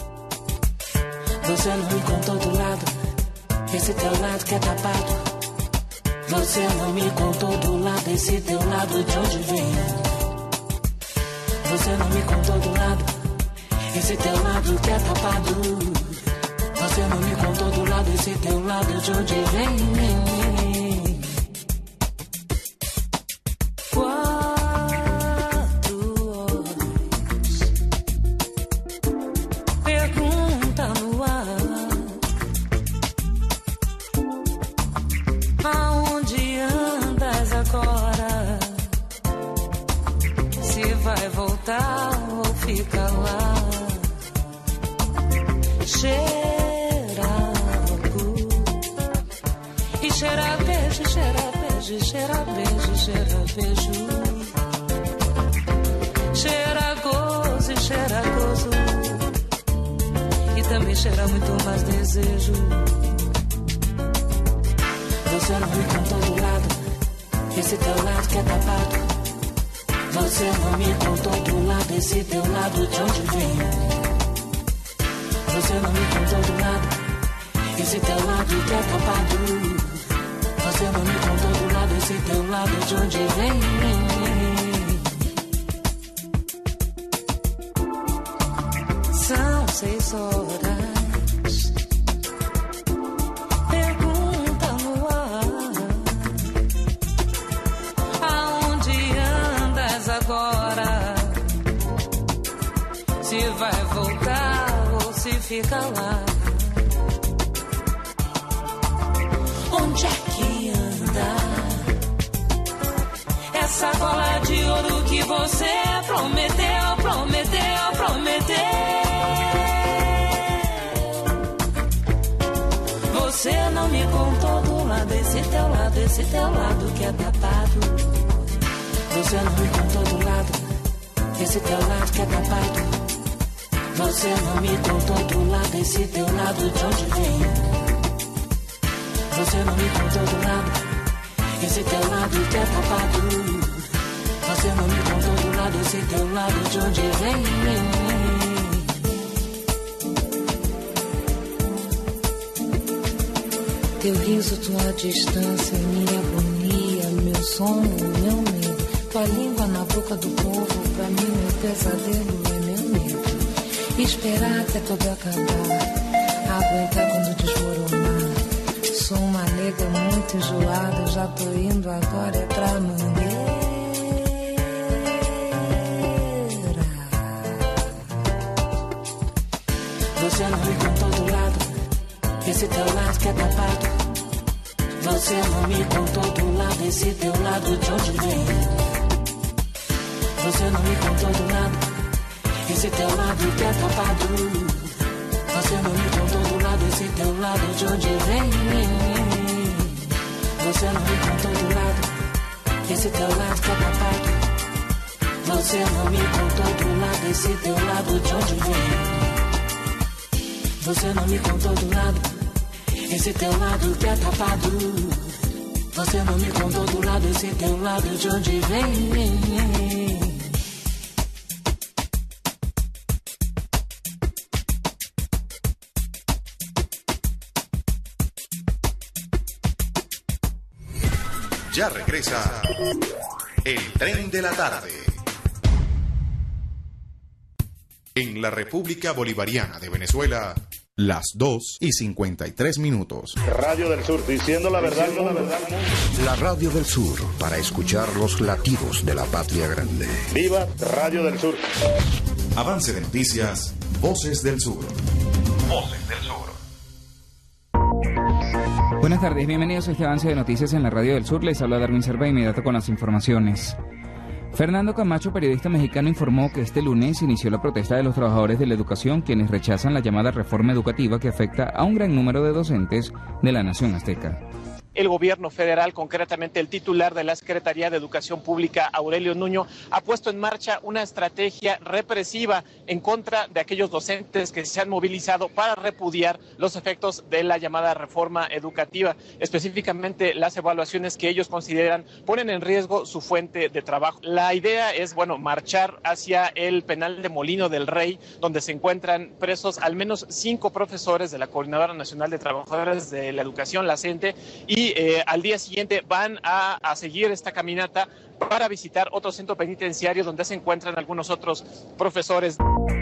Você não me contou do lado, esse teu lado que é tapado. Você não me contou do lado, esse teu lado de onde vem. Você não me contou do lado, esse teu lado que é tapado. Você não me contou do lado, esse teu lado de onde vem. Quatro horas, pergunta no ar, aonde andas agora? Se vai voltar ou fica lá? Cheira e cheira beijo, cheira beijo, cheira beijo, cheira beijo. Cheira gozo e cheira gozo. E também cheira muito mais desejo. Você não me contou do lado, esse teu lado que é tapado. Você não me contou do lado, esse teu lado de onde vem. Você não me contou do lado, esse teu lado que é tapado. Você não me contou do lado, esse teu lado de onde vem. São seis horas, pergunta no ar, aonde andas agora? Se vai voltar ou se fica lá? Onde é que anda essa bola de ouro que você prometeu, prometeu, prometeu? Você não me contou do lado, esse teu lado, esse teu lado que é tapado. Você não me contou do lado, esse teu lado que é tapado. Você não me contou do lado, esse teu lado de onde vem. Você não me contou do lado, esse teu lado que é tapado. Você não me contou do lado, esse teu lado de onde vem. Teu riso, tua distância, minha agonia, meu sono, meu medo. Tua língua na boca do povo, pra mim meu pesadelo é meu medo. Esperar até tudo acabar, aguentar quando desmoronar. Sou uma nega muito enjoada, já tô indo agora é pra Mangueira. Você não me contou do lado, esse teu lado que é tapado. Você não me contou do lado, esse teu lado de onde vem. Você não me contou do lado, esse teu lado que é tapado. Você não me contou do lado, esse teu lado de onde vem. Você não me contou do lado, esse teu lado que é tapado. Você não me contou do lado, esse teu lado de onde vem. Você não me contou do lado, esse teu lado que é tapado. Você não me contou do lado, esse teu lado de onde vem. Ya regresa el Tren de la Tarde. En la República Bolivariana de Venezuela, las dos y cincuenta y tres minutos. Radio del Sur, diciendo la verdad, no la verdad. La Radio del Sur, para escuchar los latidos de la patria grande. ¡Viva Radio del Sur! Avance de noticias, Voces del Sur. Voces del Sur. Buenas tardes, bienvenidos a este avance de noticias en la Radio del Sur. Les habla Darwin Serva, inmediato con las informaciones. Fernando Camacho, periodista mexicano, informó que este lunes inició la protesta de los trabajadores de la educación, quienes rechazan la llamada reforma educativa que afecta a un gran número de docentes de la nación azteca. El gobierno federal, concretamente el titular de la Secretaría de Educación Pública, Aurelio Nuño, ha puesto en marcha una estrategia represiva en contra de aquellos docentes que se han movilizado para repudiar los efectos de la llamada reforma educativa. Específicamente, las evaluaciones que ellos consideran ponen en riesgo su fuente de trabajo. La idea es, bueno, marchar hacia el penal de Molino del Rey, donde se encuentran presos al menos cinco profesores de la Coordinadora Nacional de Trabajadores de la Educación, la CENTE, y Y eh, al día siguiente van a, a seguir esta caminata para visitar otro centro penitenciario donde se encuentran algunos otros profesores.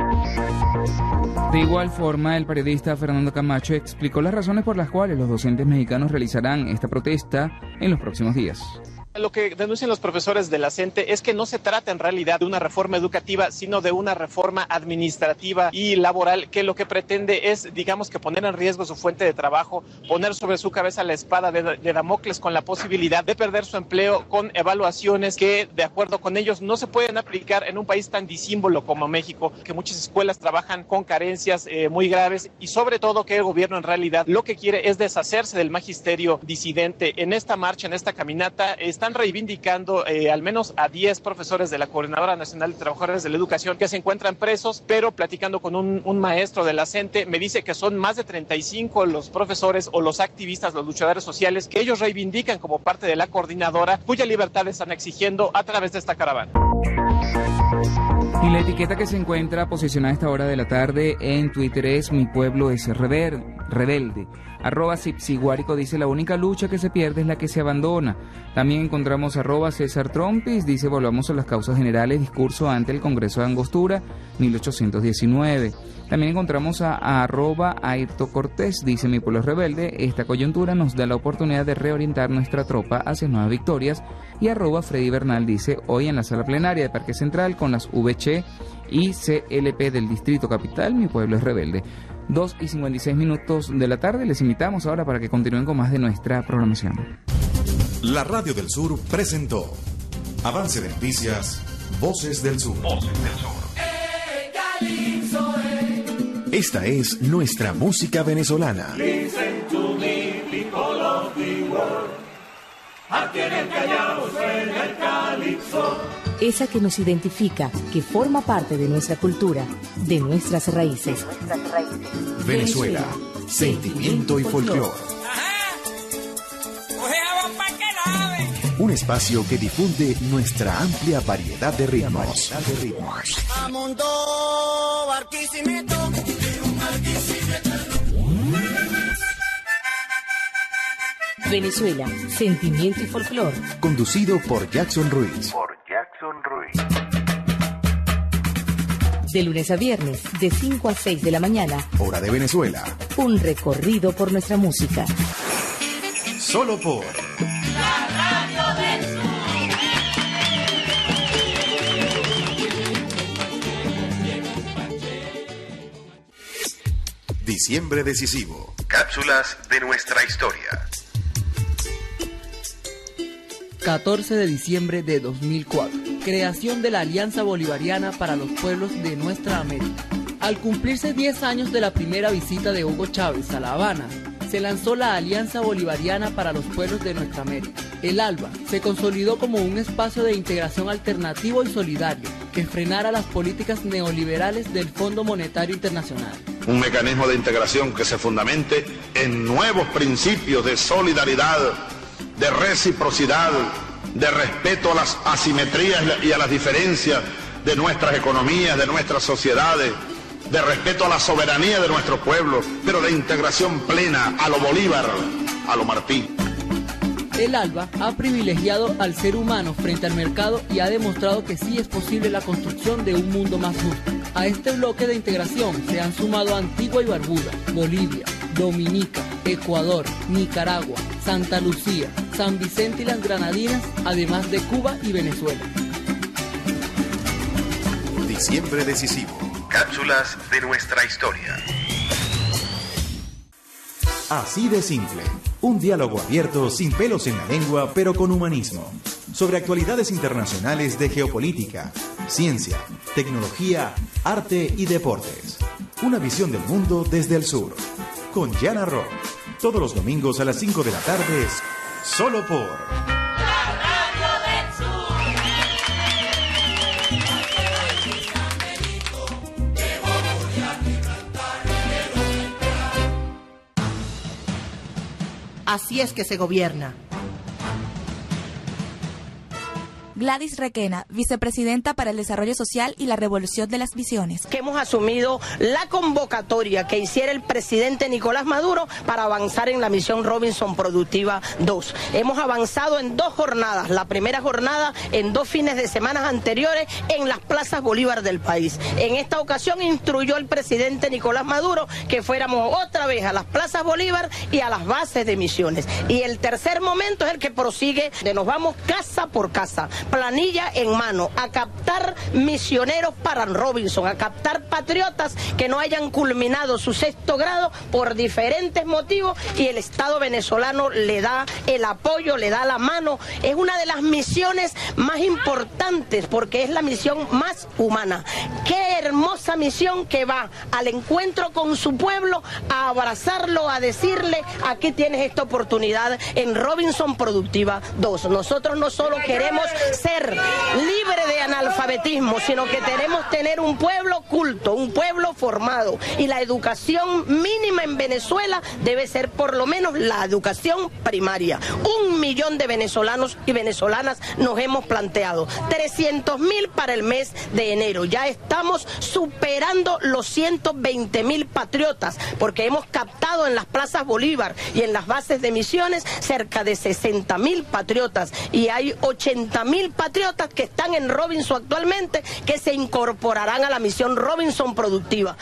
De igual forma, el periodista Fernando Camacho explicó las razones por las cuales los docentes mexicanos realizarán esta protesta en los próximos días. Lo que denuncian los profesores de la CENTE es que no se trata en realidad de una reforma educativa, sino de una reforma administrativa y laboral que lo que pretende es, digamos, que poner en riesgo su fuente de trabajo, poner sobre su cabeza la espada de, de Damocles con la posibilidad de perder su empleo con evaluaciones que, de acuerdo con ellos, no se pueden aplicar en un país tan disímbolo como México, que muchas escuelas trabajan con carencias eh, muy graves y sobre todo que el gobierno en realidad lo que quiere es deshacerse del magisterio disidente. En esta marcha, en esta caminata, están reivindicando eh, al menos a diez profesores de la Coordinadora Nacional de Trabajadores de la Educación que se encuentran presos, pero platicando con un, un maestro de la CENTE me dice que son más de treinta y cinco los profesores o los activistas, los luchadores sociales que ellos reivindican como parte de la coordinadora, cuya libertad están exigiendo a través de esta caravana. Y la etiqueta que se encuentra posicionada a esta hora de la tarde en Twitter es Mi Pueblo es rever, Rebelde. Arroba Sipsiguárico dice: la única lucha que se pierde es la que se abandona. También encontramos arroba César Trompis, dice: volvamos a las causas generales, discurso ante el Congreso de Angostura, mil ochocientos diecinueve. También encontramos a, a arroba Ayrto Cortés, dice: mi pueblo es rebelde, esta coyuntura nos da la oportunidad de reorientar nuestra tropa hacia nuevas victorias. Y arroba Freddy Bernal dice: hoy en la sala plenaria de Parque Central con las V C y C L P del Distrito Capital, mi pueblo es rebelde. dos y cincuenta y seis minutos de la tarde, les invitamos ahora para que continúen con más de nuestra programación. La Radio del Sur presentó Avance de Noticias, Voces del Sur. Voces del Sur. Esta es nuestra música venezolana. Listen to me, people of the world. Aquí en el Callao suena el calipso. Esa que nos identifica, que forma parte de nuestra cultura, de nuestras raíces. Venezuela, sentimiento y folclore. Un espacio que difunde nuestra amplia variedad de ritmos. Venezuela, sentimiento y folclore. Conducido por Jackson Ruiz. Por Jackson Ruiz. De lunes a viernes, de cinco a seis de la mañana. Hora de Venezuela. Un recorrido por nuestra música. Solo por La Radio del Sur. Diciembre decisivo. Cápsulas de nuestra historia. catorce de diciembre de dos mil cuatro. Creación de la Alianza Bolivariana para los Pueblos de Nuestra América. Al cumplirse diez años de la primera visita de Hugo Chávez a La Habana, se lanzó la Alianza Bolivariana para los Pueblos de Nuestra América, El ALBA se consolidó como un espacio de integración alternativo y solidario que frenara las políticas neoliberales del Fondo Monetario Internacional. Un mecanismo de integración que se fundamente en nuevos principios de solidaridad, de reciprocidad, de respeto a las asimetrías y a las diferencias de nuestras economías, de nuestras sociedades, de respeto a la soberanía de nuestro pueblo, pero de integración plena a lo Bolívar, a lo Martí. El ALBA ha privilegiado al ser humano frente al mercado y ha demostrado que sí es posible la construcción de un mundo más justo. A este bloque de integración se han sumado Antigua y Barbuda, Bolivia, Dominica, Ecuador, Nicaragua, Santa Lucía, San Vicente y las Granadinas, además de Cuba y Venezuela. Diciembre decisivo. Cápsulas de nuestra historia. Así de simple. Un diálogo abierto, sin pelos en la lengua, pero con humanismo. Sobre actualidades internacionales de geopolítica, ciencia, tecnología, arte y deportes. Una visión del mundo desde el sur. Con Yana Rock. Todos los domingos a las cinco de la tarde, solo por... Así es que se gobierna. Gladys Requena, vicepresidenta para el Desarrollo Social y la Revolución de las Visiones. Que hemos asumido la convocatoria que hiciera el presidente Nicolás Maduro para avanzar en la misión Robinson Productiva dos. Hemos avanzado en dos jornadas, la primera jornada en dos fines de semana anteriores en las plazas Bolívar del país. En esta ocasión instruyó el presidente Nicolás Maduro que fuéramos otra vez a las plazas Bolívar y a las bases de misiones. Y el tercer momento es el que prosigue, de nos vamos casa por casa, planilla en mano, a captar misioneros para Robinson, a captar patriotas que no hayan culminado su sexto grado por diferentes motivos y el Estado venezolano le da el apoyo, le da la mano. Es una de las misiones más importantes porque es la misión más humana. Qué hermosa misión que va al encuentro con su pueblo, a abrazarlo, a decirle, aquí tienes esta oportunidad en Robinson Productiva dos. Nosotros no solo queremos ser libre de analfabetismo, sino que queremos tener un pueblo culto, un pueblo formado, y la educación mínima en Venezuela debe ser por lo menos la educación primaria. Un millón de venezolanos y venezolanas nos hemos planteado, trescientos mil para el mes de enero. Ya estamos superando los ciento veinte mil patriotas porque hemos captado en las plazas Bolívar y en las bases de misiones cerca de sesenta mil patriotas y hay ochenta mil patriotas que están en Robinson actualmente que se incorporarán a la misión Robinson Productiva.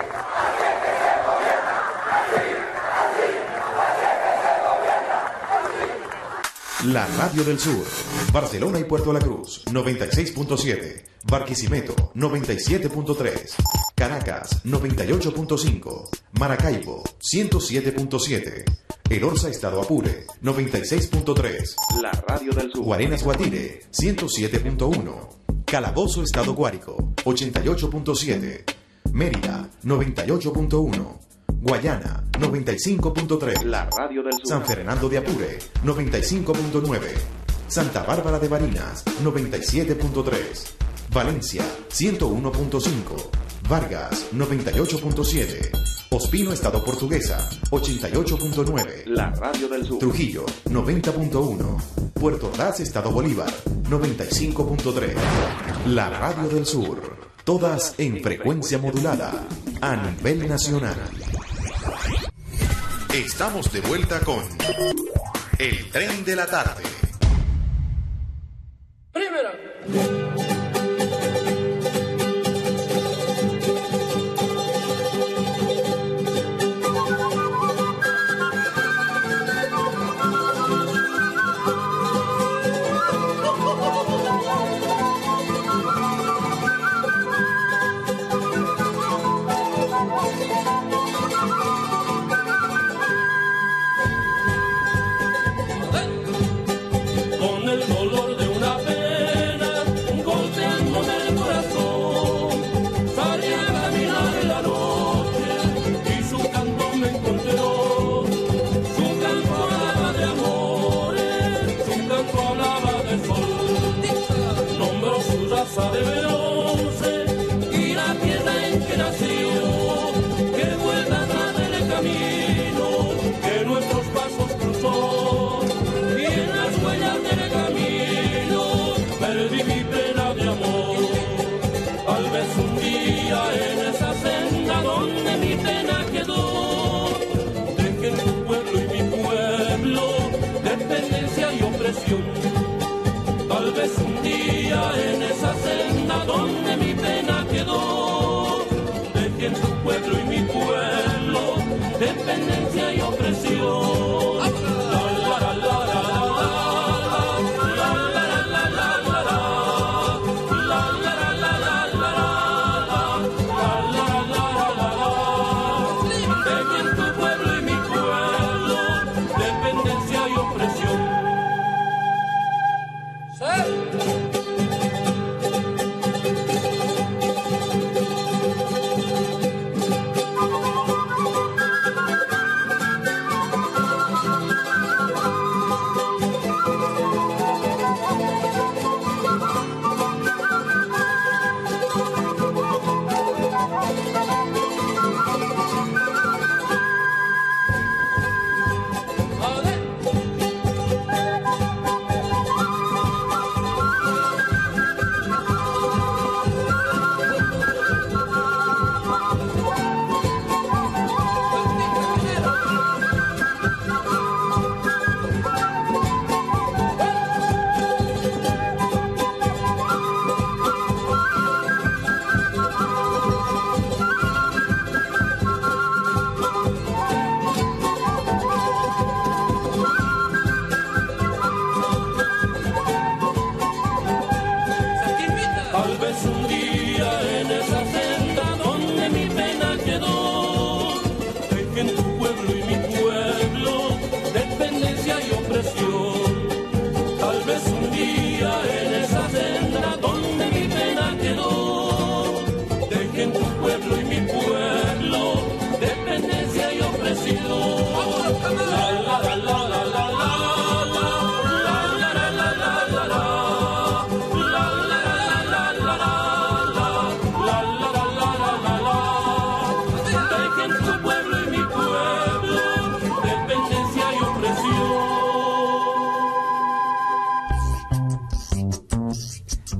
La Radio del Sur, Barcelona y Puerto La Cruz, noventa y seis punto siete, Barquisimeto, noventa y siete punto tres, Caracas, noventa y ocho punto cinco, Maracaibo, ciento siete punto siete, El Orza, Estado Apure, noventa y seis punto tres, La Radio del Sur, Guarenas, Guatire, ciento siete punto uno, Calabozo, Estado Guárico, ochenta y ocho punto siete, Mérida, noventa y ocho punto uno, Guayana, noventa y cinco punto tres, La Radio del Sur, San Fernando de Apure, noventa y cinco punto nueve, Santa Bárbara de Barinas, noventa y siete punto tres, Valencia, ciento uno punto cinco, Vargas, noventa y ocho punto siete, Ospino, Estado Portuguesa, ochenta y ocho punto nueve, La Radio del Sur, Trujillo, noventa punto uno, Puerto Ordaz, Estado Bolívar, noventa y cinco punto tres, La Radio del Sur, todas en frecuencia modulada, a nivel nacional. Estamos de vuelta con El Tren de la Tarde. Primera. Con el dolor de una pena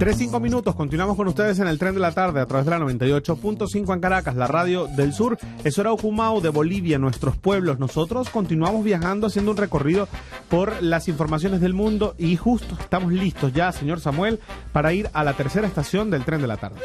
tres, cinco minutos, continuamos con ustedes en el Tren de la Tarde a través de la noventa y ocho punto cinco en Caracas, la radio del sur. Eso era Ucumau de Bolivia, nuestros pueblos. Nosotros continuamos viajando, haciendo un recorrido por las informaciones del mundo y justo estamos listos ya, señor Samuel, para ir a la tercera estación del Tren de la Tarde.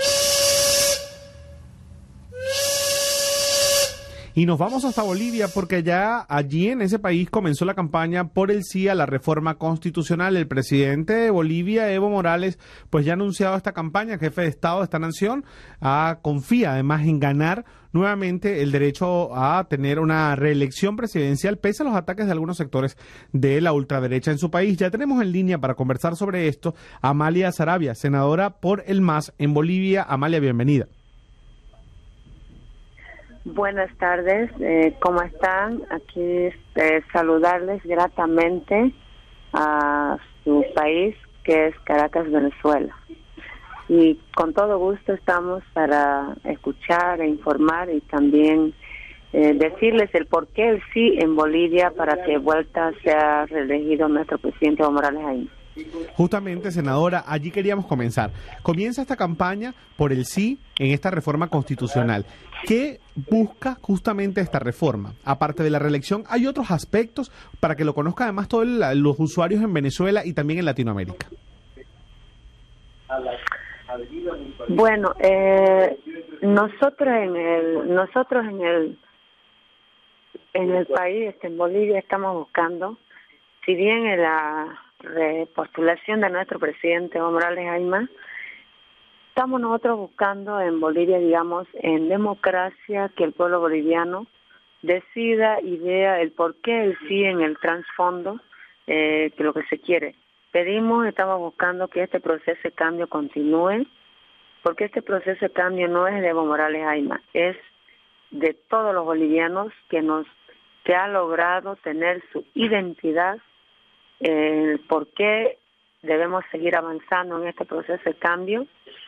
Y nos vamos hasta Bolivia porque ya allí en ese país comenzó la campaña por el sí a la reforma constitucional. El presidente de Bolivia, Evo Morales, pues ya ha anunciado esta campaña, jefe de Estado de esta nación, ah, confía además en ganar nuevamente el derecho a tener una reelección presidencial pese a los ataques de algunos sectores de la ultraderecha en su país. Ya tenemos en línea para conversar sobre esto a Amalia Saravia, senadora por el M A S en Bolivia. Amalia, bienvenida. Buenas tardes, eh, ¿cómo están? Aquí eh, saludarles gratamente a su país, que es Caracas, Venezuela. Y con todo gusto estamos para escuchar e informar y también eh, decirles el por qué el sí en Bolivia para que vuelta sea reelegido nuestro presidente Evo Morales ahí. Justamente, senadora, allí queríamos comenzar. Comienza esta campaña por el sí en esta reforma constitucional. ¿Qué busca justamente esta reforma? Aparte de la reelección, ¿hay otros aspectos para que lo conozcan además todos los usuarios en Venezuela y también en Latinoamérica? Bueno, eh, nosotros en el nosotros en el en el país, en Bolivia, estamos buscando, si bien en la repostulación de nuestro presidente Evo Morales Ayma, estamos nosotros buscando en Bolivia, digamos, en democracia, que el pueblo boliviano decida y vea el por qué el sí en el trasfondo, eh, que lo que se quiere. Pedimos, estamos buscando que este proceso de cambio continúe, porque este proceso de cambio no es de Evo Morales Ayma, es de todos los bolivianos que nos que ha logrado tener su identidad, el por qué debemos seguir avanzando en este proceso de cambio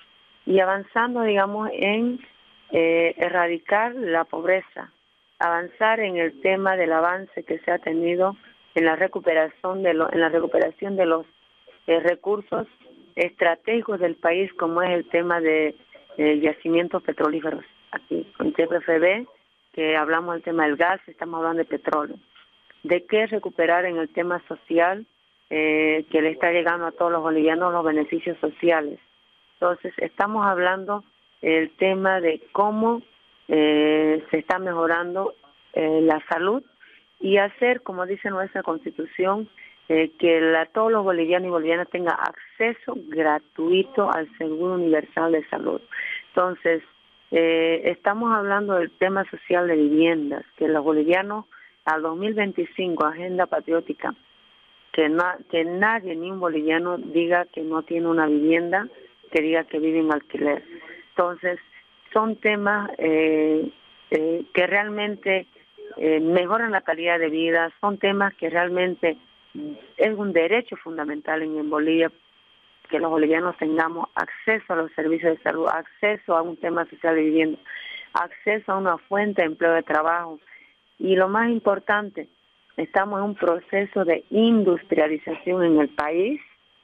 y avanzando, digamos, en eh, erradicar la pobreza, avanzar en el tema del avance que se ha tenido en la recuperación de lo, en la recuperación de los eh, recursos estratégicos del país, como es el tema de eh, yacimientos petrolíferos. Aquí con T P F B, que hablamos del tema del gas, estamos hablando de petróleo. ¿De qué recuperar en el tema social eh, que le está llegando a todos los bolivianos los beneficios sociales? Entonces, estamos hablando del tema de cómo eh, se está mejorando eh, la salud y hacer, como dice nuestra Constitución, eh, que la, todos los bolivianos y bolivianas tengan acceso gratuito al Seguro Universal de Salud. Entonces, eh, estamos hablando del tema social de viviendas, que los bolivianos al dos mil veinticinco, agenda patriótica, que, no, que nadie, ni un boliviano, diga que no tiene una vivienda, que diga que vive en alquiler. Entonces, son temas eh, eh, que realmente eh, mejoran la calidad de vida, son temas que realmente es un derecho fundamental en, en Bolivia, que los bolivianos tengamos acceso a los servicios de salud, acceso a un tema social de vivienda, acceso a una fuente de empleo de trabajo. Y lo más importante, estamos en un proceso de industrialización en el país,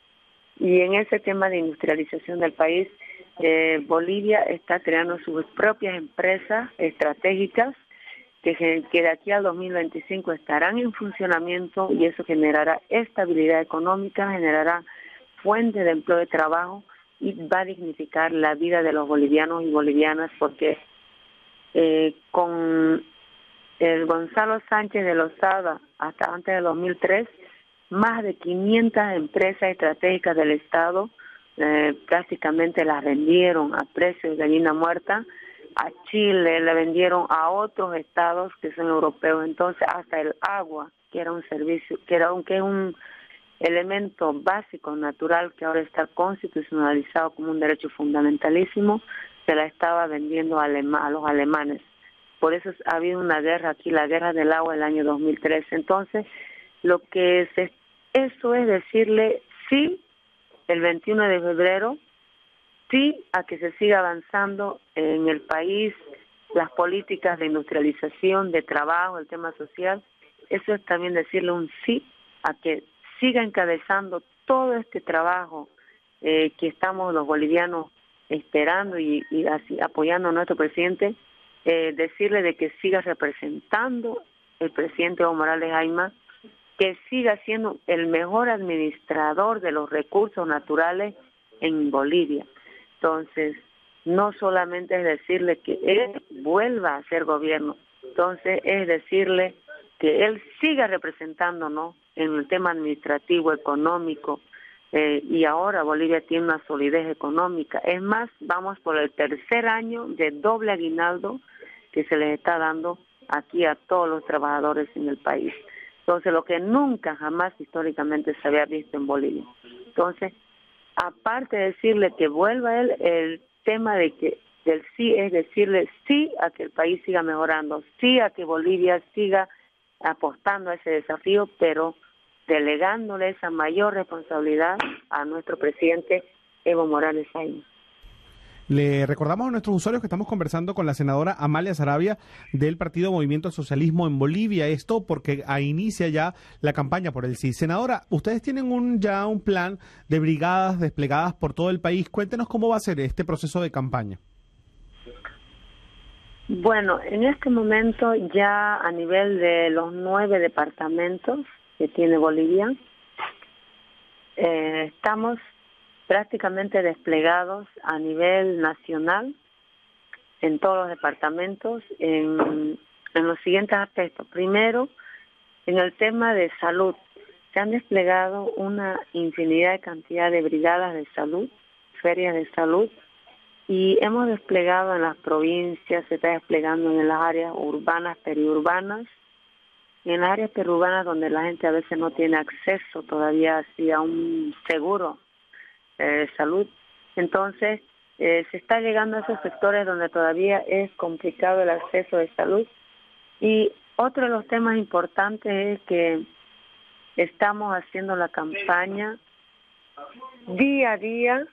y en ese tema de industrialización del país, eh, Bolivia está creando sus propias empresas estratégicas que, que de aquí al dos mil veinticinco estarán en funcionamiento, y eso generará estabilidad económica, generará fuente de empleo de trabajo y va a dignificar la vida de los bolivianos y bolivianas, porque eh, con el Gonzalo Sánchez de Lozada hasta antes del dos mil tres, más de quinientas empresas estratégicas del Estado eh, prácticamente las vendieron a precio de gallina muerta. A Chile le vendieron a otros estados que son europeos. Entonces, hasta el agua, que era un servicio, que era un, que es un elemento básico, natural, que ahora está constitucionalizado como un derecho fundamentalísimo, se la estaba vendiendo a, alema, a los alemanes. Por eso ha habido una guerra aquí, la guerra del agua el año dos mil tres. Entonces, lo que se, eso es decirle sí el veintiuno de febrero, sí a que se siga avanzando en el país las políticas de industrialización, de trabajo, el tema social. Eso es también decirle un sí a que siga encabezando todo este trabajo eh, que estamos los bolivianos esperando y, y así apoyando a nuestro presidente, eh, decirle de que siga representando el presidente Evo Morales Ayma, que siga siendo el mejor administrador de los recursos naturales en Bolivia. Entonces, no solamente es decirle que él vuelva a ser gobierno, entonces es decirle que él siga representándonos en el tema administrativo, económico, eh, y ahora Bolivia tiene una solidez económica. Es más, vamos por el tercer año de doble aguinaldo que se les está dando aquí a todos los trabajadores en el país. Entonces, lo que nunca, jamás históricamente se había visto en Bolivia. Entonces, aparte de decirle que vuelva él, el tema de que del sí es decirle sí a que el país siga mejorando, sí a que Bolivia siga apostando a ese desafío, pero delegándole esa mayor responsabilidad a nuestro presidente Evo Morales Ayma. Le recordamos a nuestros usuarios que estamos conversando con la senadora Amalia Saravia del Partido Movimiento al Socialismo en Bolivia. Esto porque ahí inicia ya la campaña por el sí. Senadora, ustedes tienen un ya un plan de brigadas desplegadas por todo el país. Cuéntenos cómo va a ser este proceso de campaña. Bueno, en este momento ya a nivel de los nueve departamentos que tiene Bolivia, eh, estamos prácticamente desplegados a nivel nacional en todos los departamentos en, en los siguientes aspectos. Primero, en el tema de salud, se han desplegado una infinidad de cantidad de brigadas de salud, ferias de salud, y hemos desplegado en las provincias, se está desplegando en las áreas urbanas, periurbanas, y en las áreas periurbanas donde la gente a veces no tiene acceso todavía así a un seguro de salud. Entonces, eh, se está llegando a esos sectores donde todavía es complicado el acceso de salud. Y otro de los temas importantes es que estamos haciendo la campaña día a día,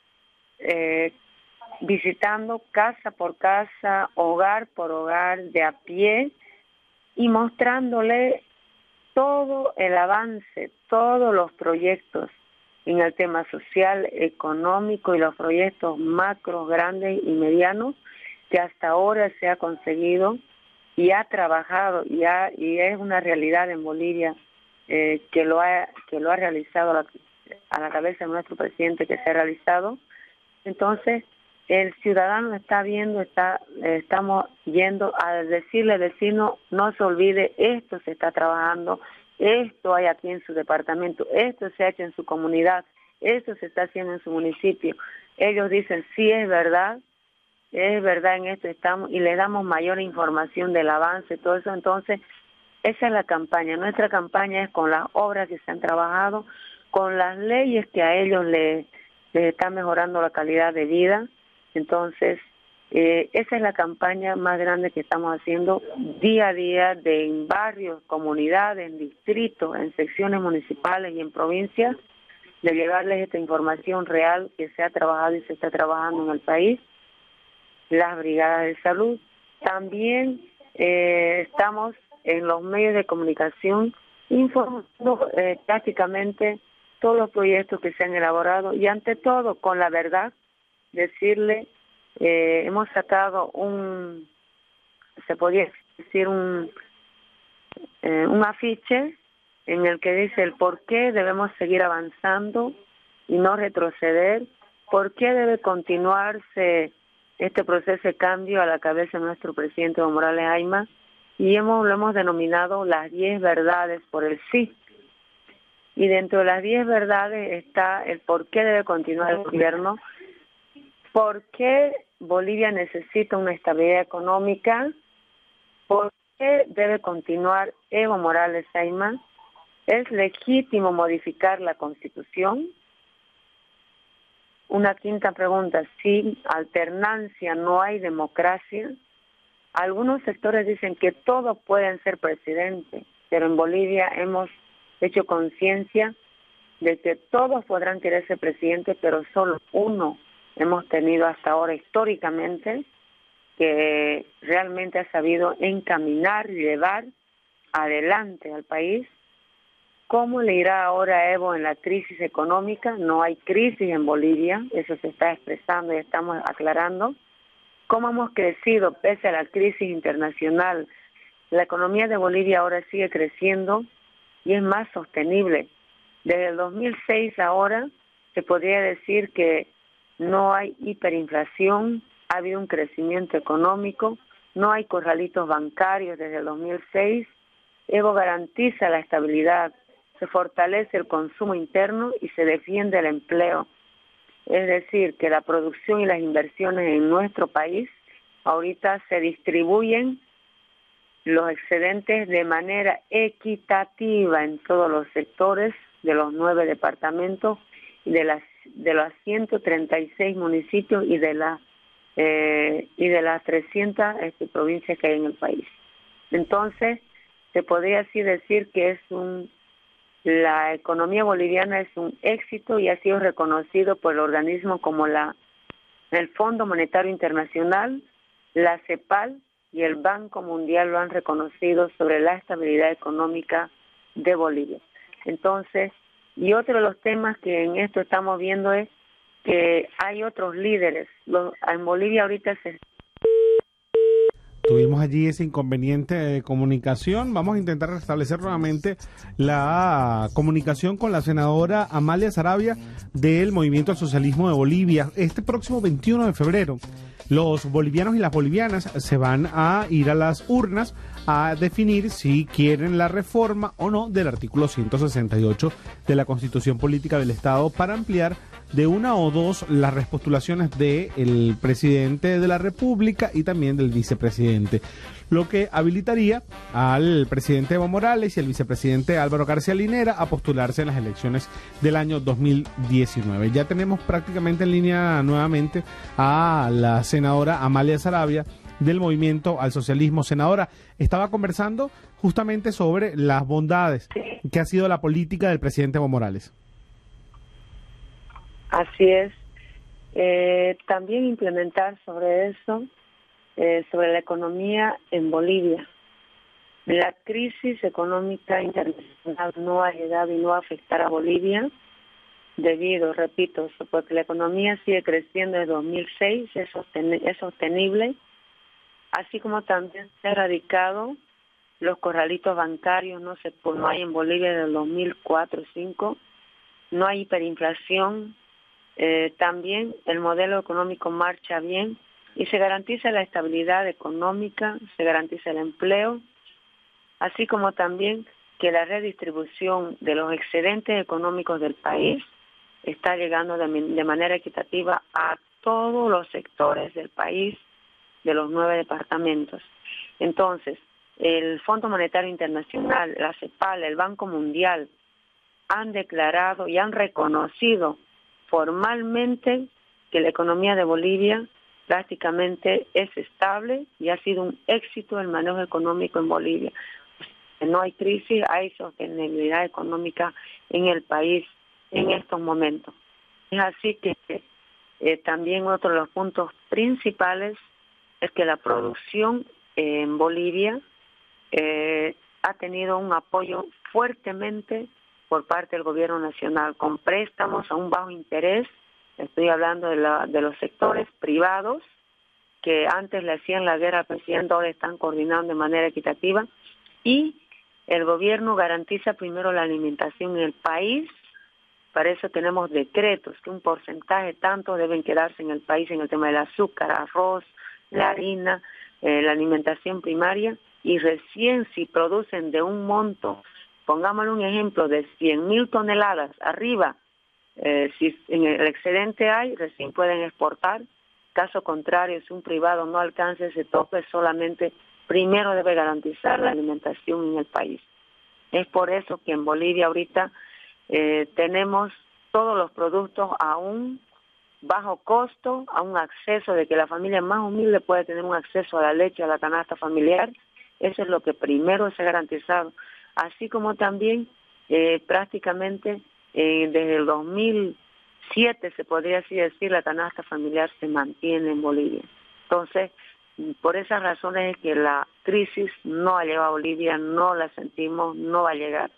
eh, visitando casa por casa, hogar por hogar, de a pie, y mostrándole todo el avance, todos los proyectos en el tema social, económico y los proyectos macros, grandes y medianos que hasta ahora se ha conseguido y ha trabajado y, ha, y es una realidad en Bolivia eh, que lo ha que lo ha realizado a la, a la cabeza de nuestro presidente, que se ha realizado. Entonces, el ciudadano está viendo, está eh, estamos yendo a decirle al vecino, no se olvide, esto se está trabajando, esto hay aquí en su departamento, esto se ha hecho en su comunidad, esto se está haciendo en su municipio. Ellos dicen, sí, es verdad, es verdad, en esto estamos, y le damos mayor información del avance, todo eso. Entonces, esa es la campaña. Nuestra campaña es con las obras que se han trabajado, con las leyes que a ellos les, les están mejorando la calidad de vida. Entonces, Eh, esa es la campaña más grande que estamos haciendo día a día, de en barrios, comunidades, en distritos, en secciones municipales y en provincias, de llevarles esta información real que se ha trabajado y se está trabajando en el país. Las brigadas de salud. También eh, estamos en los medios de comunicación informando eh, prácticamente todos los proyectos que se han elaborado y ante todo con la verdad, decirle. Eh, hemos sacado un, se podría decir un, eh, un afiche en el que dice el por qué debemos seguir avanzando y no retroceder, por qué debe continuarse este proceso de cambio a la cabeza de nuestro presidente Evo Morales Ayma, y hemos, lo hemos denominado las diez verdades por el sí. Y dentro de las diez verdades está el por qué debe continuar el gobierno, ¿por qué Bolivia necesita una estabilidad económica? ¿Por qué debe continuar Evo Morales Ayma? ¿Es legítimo modificar la Constitución? Una quinta pregunta, ¿sí alternancia no hay democracia? Algunos sectores dicen que todos pueden ser presidentes, pero en Bolivia hemos hecho conciencia de que todos podrán querer ser presidentes, pero solo uno hemos tenido hasta ahora históricamente que realmente ha sabido encaminar y llevar adelante al país ¿Cómo le irá ahora a Evo en la crisis económica? No hay crisis en Bolivia, eso se está expresando y estamos aclarando. ¿Cómo hemos crecido pese a la crisis internacional? La economía de Bolivia ahora sigue creciendo y es más sostenible. Desde el dos mil seis ahora se podría decir que no hay hiperinflación, ha habido un crecimiento económico, no hay corralitos bancarios desde el dos mil seis. Evo garantiza la estabilidad, se fortalece el consumo interno y se defiende el empleo. Es decir, que la producción y las inversiones en nuestro país ahorita se distribuyen los excedentes de manera equitativa en todos los sectores de los nueve departamentos y de las de los ciento treinta y seis municipios y de las eh, y de las trescientas este, provincias que hay en el país. Entonces, se podría así decir que es un la economía boliviana es un éxito y ha sido reconocido por el organismo como la el Fondo Monetario Internacional, la CEPAL y el Banco Mundial lo han reconocido sobre la estabilidad económica de Bolivia. Entonces, y otro de los temas que en esto estamos viendo es que hay otros líderes. Los, en Bolivia ahorita se... Tuvimos allí ese inconveniente de comunicación. Vamos a intentar restablecer nuevamente la comunicación con la senadora Amalia Saravia del Movimiento al Socialismo de Bolivia. Este próximo veintiuno de febrero, los bolivianos y las bolivianas se van a ir a las urnas a definir si quieren la reforma o no del artículo ciento sesenta y ocho de la Constitución Política del Estado para ampliar de una o dos las repostulaciones del presidente de la República y también del vicepresidente, lo que habilitaría al presidente Evo Morales y al vicepresidente Álvaro García Linera a postularse en las elecciones del año dos mil diecinueve. Ya tenemos prácticamente en línea nuevamente a la senadora Amalia Saravia del Movimiento al Socialismo. Senadora, estaba conversando justamente sobre las bondades que ha sido la política del presidente Evo Morales. Así es. Eh, también implementar sobre eso, eh, sobre la economía en Bolivia. La crisis económica internacional no ha llegado y no va a afectar a Bolivia debido, repito, porque la economía sigue creciendo desde dos mil seis, es, sosten- es sostenible, así como también se ha erradicado los corralitos bancarios, no se pues no hay en Bolivia desde el dos mil cuatro dos mil cinco, no hay hiperinflación. Eh, también el modelo económico marcha bien y se garantiza la estabilidad económica, se garantiza el empleo, así como también que la redistribución de los excedentes económicos del país está llegando de, de manera equitativa a todos los sectores del país, de los nueve departamentos. Entonces, el Fondo Monetario Internacional, la CEPAL, el Banco Mundial han declarado y han reconocido formalmente que la economía de Bolivia prácticamente es estable y ha sido un éxito el manejo económico en Bolivia. No hay crisis, hay sostenibilidad económica en el país en estos momentos. Es así que eh, también otro de los puntos principales es que la producción eh, en Bolivia eh, ha tenido un apoyo fuertemente por parte del gobierno nacional, con préstamos a un bajo interés. Estoy hablando de, la, de los sectores privados que antes le hacían la guerra al presidente, ahora están coordinando de manera equitativa, y el gobierno garantiza primero la alimentación en el país. Para eso tenemos decretos que un porcentaje tanto deben quedarse en el país en el tema del azúcar, arroz, la harina, eh, la alimentación primaria, y recién si producen de un monto, pongámosle un ejemplo, de cien mil toneladas arriba, eh, si en el excedente hay, recién pueden exportar. Caso contrario, si un privado no alcanza ese tope, solamente primero debe garantizar la alimentación en el país. Es por eso que en Bolivia ahorita eh, tenemos todos los productos a un bajo costo, a un acceso de que la familia más humilde puede tener un acceso a la leche, a la canasta familiar. Eso es lo que primero se ha garantizado. Así como también eh, prácticamente eh, desde el dos mil siete, se podría así decir, la canasta familiar se mantiene en Bolivia. Entonces, por esas razones es que la crisis no ha llegado a Bolivia, no la sentimos, no va a llegar.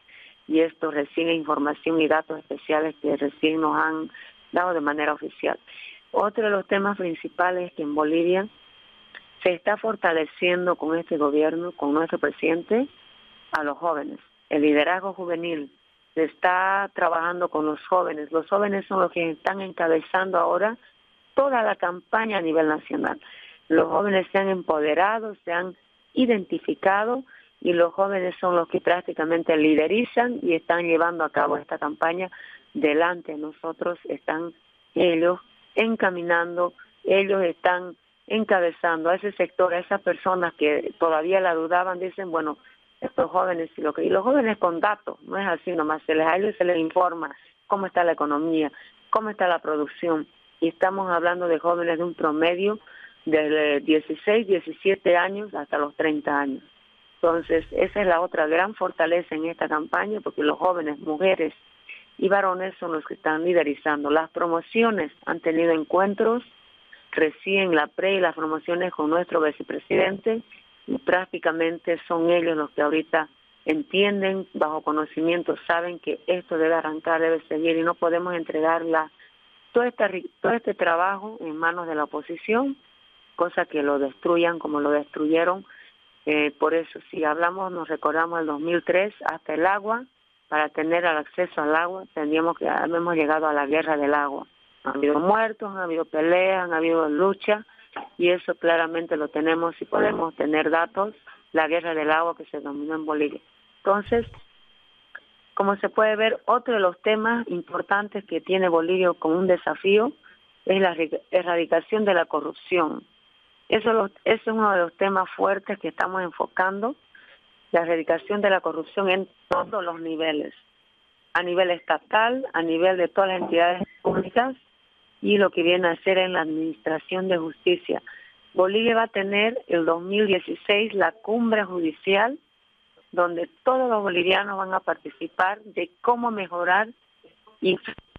y esto recién es información y datos especiales que recién nos han dado de manera oficial. Otro de los temas principales es que en Bolivia se está fortaleciendo con este gobierno, con nuestro presidente, a los jóvenes. El liderazgo juvenil se está trabajando con los jóvenes. Los jóvenes son los que están encabezando ahora toda la campaña a nivel nacional. Los jóvenes se han empoderado, se han identificado y los jóvenes son los que prácticamente liderizan y están llevando a cabo esta campaña delante de nosotros. Están ellos encaminando, ellos están encabezando a ese sector, a esas personas que todavía la dudaban, dicen, bueno, estos jóvenes y lo que y los jóvenes con datos, no es así nomás, se les, a ellos se les informa cómo está la economía, cómo está la producción, y estamos hablando de jóvenes de un promedio de dieciséis, diecisiete años hasta los treinta años. Entonces, esa es la otra gran fortaleza en esta campaña, porque los jóvenes, mujeres y varones son los que están liderizando. Las promociones han tenido encuentros, recién la pre y las promociones con nuestro vicepresidente, y prácticamente son ellos los que ahorita entienden, bajo conocimiento, saben que esto debe arrancar, debe seguir, y no podemos entregar la, todo, esta, todo este trabajo en manos de la oposición, cosa que lo destruyan como lo destruyeron. Eh, por eso, si hablamos, nos recordamos el dos mil tres, hasta el agua, para tener el acceso al agua, tendríamos que hemos llegado a la guerra del agua. Han habido muertos, han habido peleas, han habido lucha, y eso claramente lo tenemos y podemos tener datos, la guerra del agua que se dominó en Bolivia. Entonces, como se puede ver, otro de los temas importantes que tiene Bolivia como un desafío es la erradicación de la corrupción. Eso, lo, eso es uno de los temas fuertes que estamos enfocando, la erradicación de la corrupción en todos los niveles, a nivel estatal, a nivel de todas las entidades públicas, y lo que viene a ser en la administración de justicia. Bolivia va a tener el dos mil dieciséis la cumbre judicial, donde todos los bolivianos van a participar de cómo mejorar y...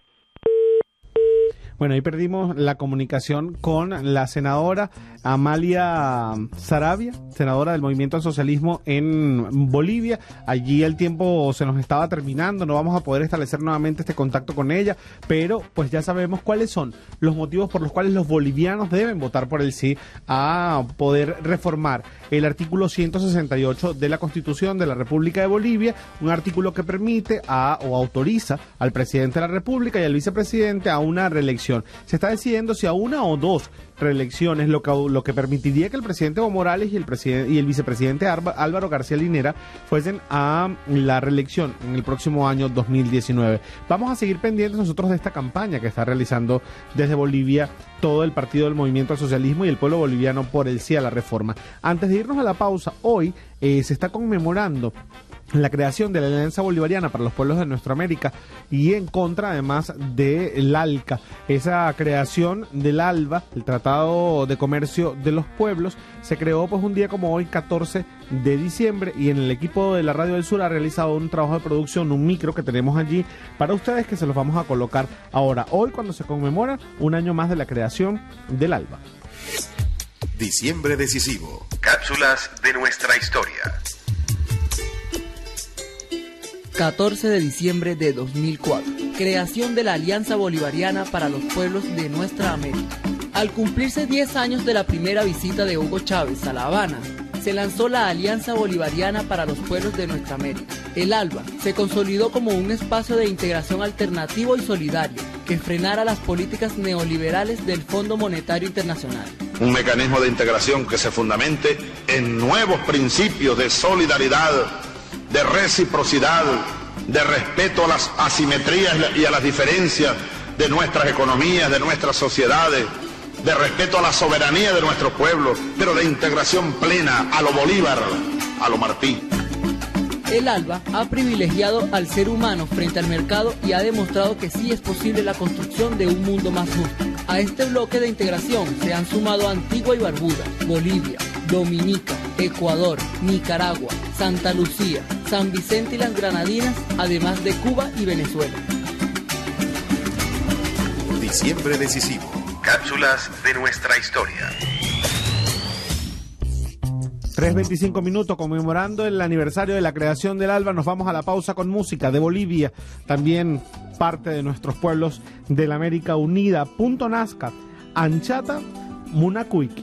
Bueno, ahí perdimos la comunicación con la senadora Amalia Saravia, senadora del Movimiento al Socialismo en Bolivia. Allí el tiempo se nos estaba terminando, no vamos a poder establecer nuevamente este contacto con ella, pero pues ya sabemos cuáles son los motivos por los cuales los bolivianos deben votar por el sí a poder reformar el artículo ciento sesenta y ocho de la Constitución de la República de Bolivia, un artículo que permite a o autoriza al presidente de la República y al vicepresidente a una reelección. Se está decidiendo si a una o dos reelecciones, lo que, lo que permitiría que el presidente Evo Morales y el presidente y el vicepresidente Álvaro García Linera fuesen a la reelección en el próximo año dos mil diecinueve. Vamos a seguir pendientes nosotros de esta campaña que está realizando desde Bolivia todo el partido del Movimiento al Socialismo y el pueblo boliviano por el sí a la reforma. Antes de irnos a la pausa, hoy eh, se está conmemorando la creación de la Alianza Bolivariana para los Pueblos de Nuestra América y en contra además del ALCA, esa creación del ALBA, el Tratado de Comercio de los Pueblos, se creó pues un día como hoy, catorce de diciembre, y en el equipo de la Radio del Sur ha realizado un trabajo de producción, un micro que tenemos allí para ustedes que se los vamos a colocar ahora, hoy cuando se conmemora un año más de la creación del ALBA. Diciembre decisivo. Cápsulas de nuestra historia. catorce de diciembre de dos mil cuatro. Creación de la Alianza Bolivariana para los Pueblos de Nuestra América. Al cumplirse diez años de la primera visita de Hugo Chávez a La Habana, se lanzó la Alianza Bolivariana para los Pueblos de Nuestra América. El ALBA se consolidó como un espacio de integración alternativo y solidario que frenara las políticas neoliberales del Fondo Monetario Internacional. Un mecanismo de integración que se fundamente en nuevos principios de solidaridad, de reciprocidad, de respeto a las asimetrías y a las diferencias de nuestras economías, de nuestras sociedades, de respeto a la soberanía de nuestro pueblo, pero de integración plena a lo Bolívar, a lo Martí. El ALBA ha privilegiado al ser humano frente al mercado y ha demostrado que sí es posible la construcción de un mundo más justo. A este bloque de integración se han sumado Antigua y Barbuda, Bolivia, Dominica, Ecuador, Nicaragua, Santa Lucía, San Vicente y las Granadinas, además de Cuba y Venezuela. Diciembre decisivo. Cápsulas de nuestra historia. tres veinticinco minutos, conmemorando el aniversario de la creación del ALBA. Nos vamos a la pausa con música de Bolivia, también parte de nuestros pueblos de la América Unida. Punto Nazca, Anchata, Munacuiqui.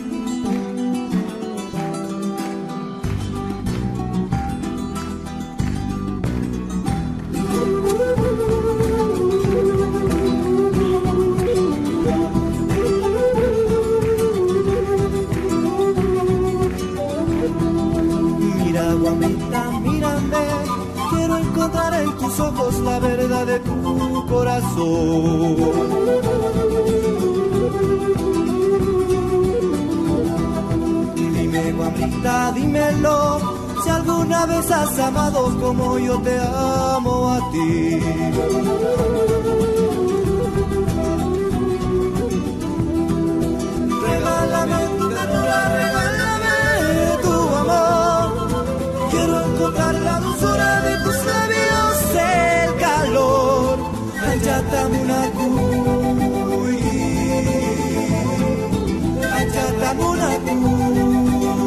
Guamita, mírame, quiero encontrar en tus ojos la verdad de tu corazón. Dime, guamita, dímelo, si alguna vez has amado como yo te amo a ti. Regálame tu ternura, regálame tu amor. Quiero encontrar la dulzura de tus labios, el calor. Anchata Munacuy, Anchata Munacuy.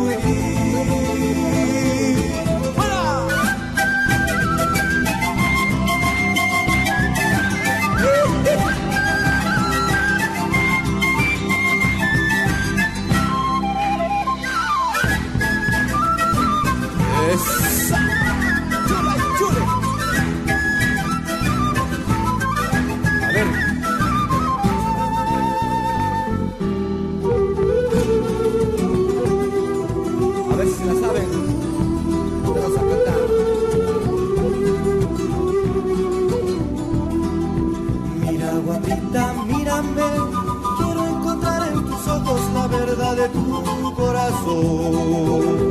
De tu corazón.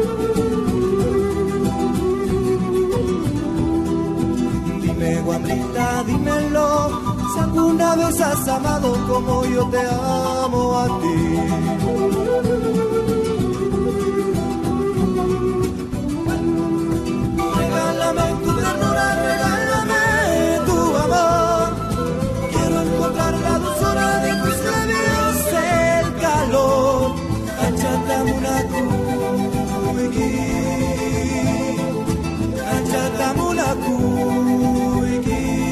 Dime, guambrita, dímelo, si alguna vez has amado como yo te amo a ti. Regálame tu ternura, regálame tu amor. Quiero encontrar la dulzura de tus labios, el calor. Anchata Munacuy, Anchata Munacuy.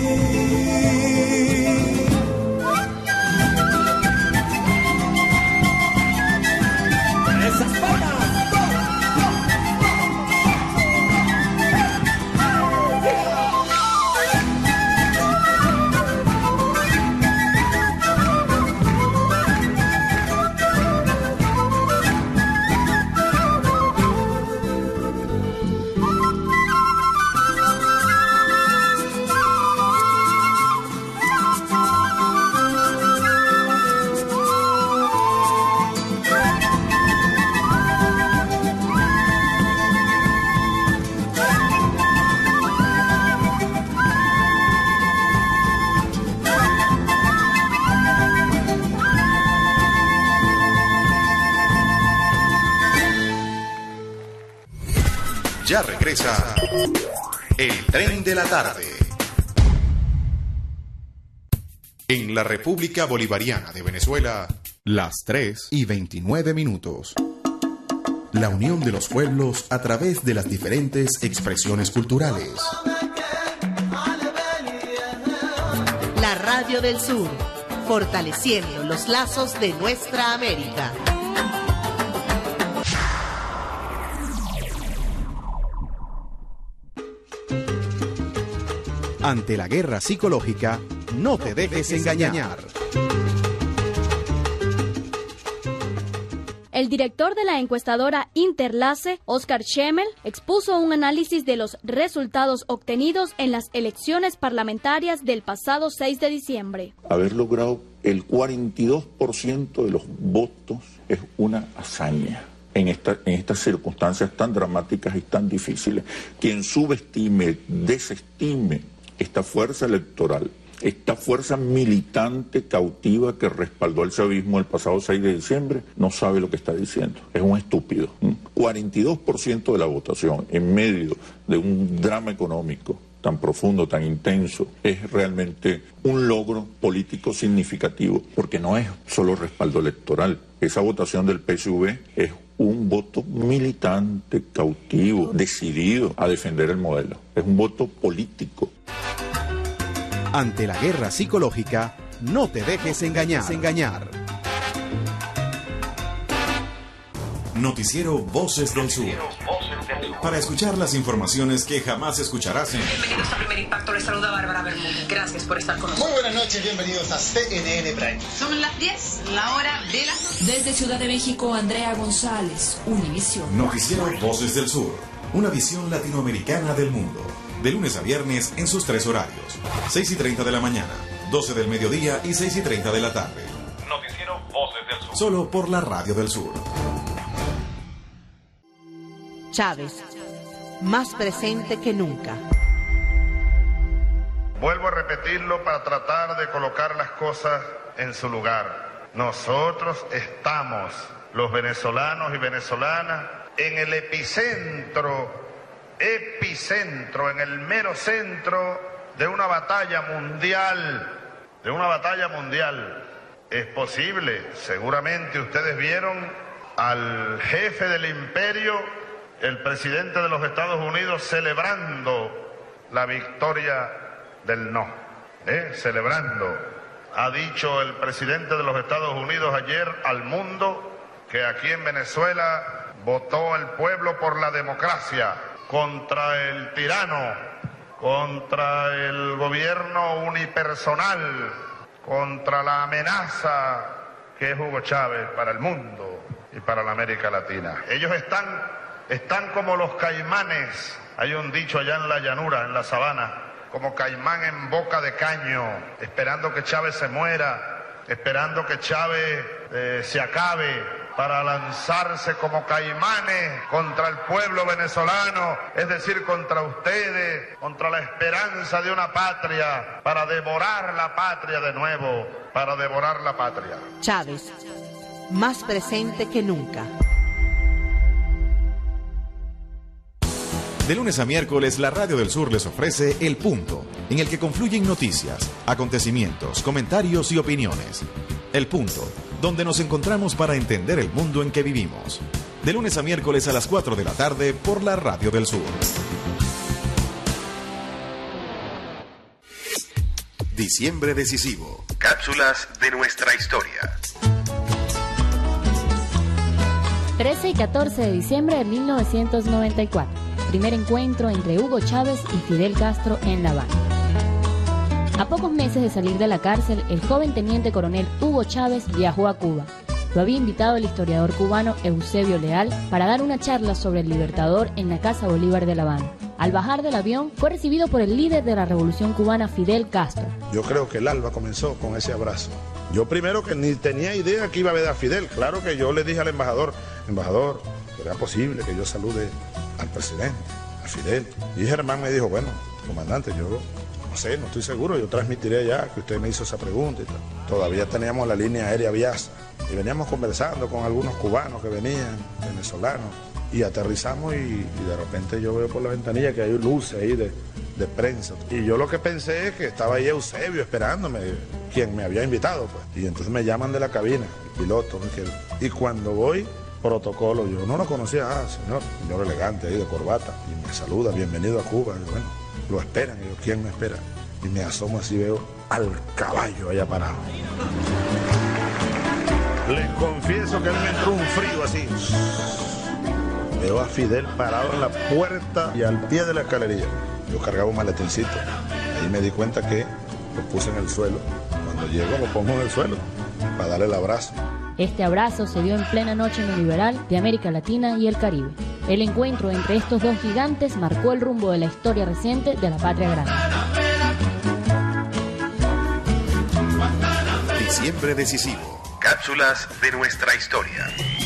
Esas palmas. Ya regresa el Tren de la Tarde. En la República Bolivariana de Venezuela, las tres y veintinueve minutos. La unión de los pueblos a través de las diferentes expresiones culturales. La Radio del Sur, fortaleciendo los lazos de nuestra América. Ante la guerra psicológica, no te dejes engañar. El director de la encuestadora Interlace, Oscar Schemmel, expuso un análisis de los resultados obtenidos en las elecciones parlamentarias del pasado seis de diciembre. Haber logrado el cuarenta y dos por ciento de los votos es una hazaña. En, esta, en estas circunstancias tan dramáticas y tan difíciles, quien subestime, desestime esta fuerza electoral, esta fuerza militante cautiva que respaldó al chavismo el pasado seis de diciembre, no sabe lo que está diciendo. Es un estúpido. cuarenta y dos por ciento de la votación en medio de un drama económico tan profundo, tan intenso, es realmente un logro político significativo, porque no es solo respaldo electoral. Esa votación del P S U V es un voto militante, cautivo, decidido a defender el modelo. Es un voto político. Ante la guerra psicológica, no te dejes engañar. engañar. Noticiero Voces del Sur. Para escuchar las informaciones que jamás escucharás en... Bienvenidos a Primer Impacto, les saluda Bárbara Bermúdez. Gracias por estar con nosotros. Muy buenas noches, bienvenidos a C N N Prime. Son las diez, la hora de las... Desde Ciudad de México, Andrea González, Univisión. Noticiero Voces del Sur, una visión latinoamericana del mundo. De lunes a viernes en sus tres horarios. seis y treinta de la mañana, doce del mediodía y seis y treinta de la tarde. Noticiero Voces del Sur. Solo por la Radio del Sur. Chávez, más presente que nunca. Vuelvo a repetirlo para tratar de colocar las cosas en su lugar. Nosotros estamos, los venezolanos y venezolanas, en el epicentro, epicentro, en el mero centro de una batalla mundial, de una batalla mundial. Es posible, seguramente ustedes vieron al jefe del imperio, el presidente de los Estados Unidos, celebrando la victoria del no, ¿eh? celebrando. Ha dicho el presidente de los Estados Unidos ayer al mundo que aquí en Venezuela votó el pueblo por la democracia, contra el tirano, contra el gobierno unipersonal, contra la amenaza que es Hugo Chávez para el mundo y para la América Latina. Ellos están... Están como los caimanes, hay un dicho allá en la llanura, en la sabana, como caimán en boca de caño, esperando que Chávez se muera, esperando que Chávez eh, se acabe, para lanzarse como caimanes contra el pueblo venezolano, es decir, contra ustedes, contra la esperanza de una patria, para devorar la patria de nuevo, para devorar la patria. Chávez, más presente que nunca. De lunes a miércoles, la Radio del Sur les ofrece El Punto, en el que confluyen noticias, acontecimientos, comentarios y opiniones. El Punto, donde nos encontramos para entender el mundo en que vivimos. De lunes a miércoles a las cuatro de la tarde por la Radio del Sur. Diciembre decisivo. Cápsulas de nuestra historia. trece y catorce de diciembre de mil novecientos noventa y cuatro. Primer encuentro entre Hugo Chávez y Fidel Castro en La Habana. A pocos meses de salir de la cárcel, el joven teniente coronel Hugo Chávez viajó a Cuba. Lo había invitado el historiador cubano Eusebio Leal para dar una charla sobre el Libertador en la Casa Bolívar de La Habana. Al bajar del avión, fue recibido por el líder de la Revolución Cubana, Fidel Castro. Yo creo que el alba comenzó con ese abrazo. Yo primero que ni tenía idea que iba a ver a Fidel. Claro que yo le dije al embajador, embajador, ¿será posible que yo salude al presidente, a Fidel? Y Germán me dijo, bueno, comandante, yo no sé, no estoy seguro, yo transmitiré ya que usted me hizo esa pregunta y tal. Todavía teníamos la línea aérea Viasa y veníamos conversando con algunos cubanos que venían, venezolanos, y aterrizamos y, y de repente yo veo por la ventanilla que hay luces ahí de, de prensa. Y yo lo que pensé es que estaba ahí Eusebio esperándome, quien me había invitado, pues. Y entonces me llaman de la cabina, el piloto, y cuando voy, protocolo, yo no lo conocía, ah, señor, señor elegante ahí de corbata, y me saluda, bienvenido a Cuba. Y bueno, lo esperan, y yo, ¿quién me espera? Y me asomo así, veo al caballo allá parado. Les confieso que a mí me entró un frío así. Veo a Fidel parado en la puerta y al pie de la escalería. Yo cargaba un maletincito. Ahí me di cuenta que lo puse en el suelo. Cuando llego lo pongo en el suelo para darle el abrazo. Este abrazo se dio en plena noche neoliberal de América Latina y el Caribe. El encuentro entre estos dos gigantes marcó el rumbo de la historia reciente de la patria grande. Diciembre decisivo. Cápsulas de nuestra historia.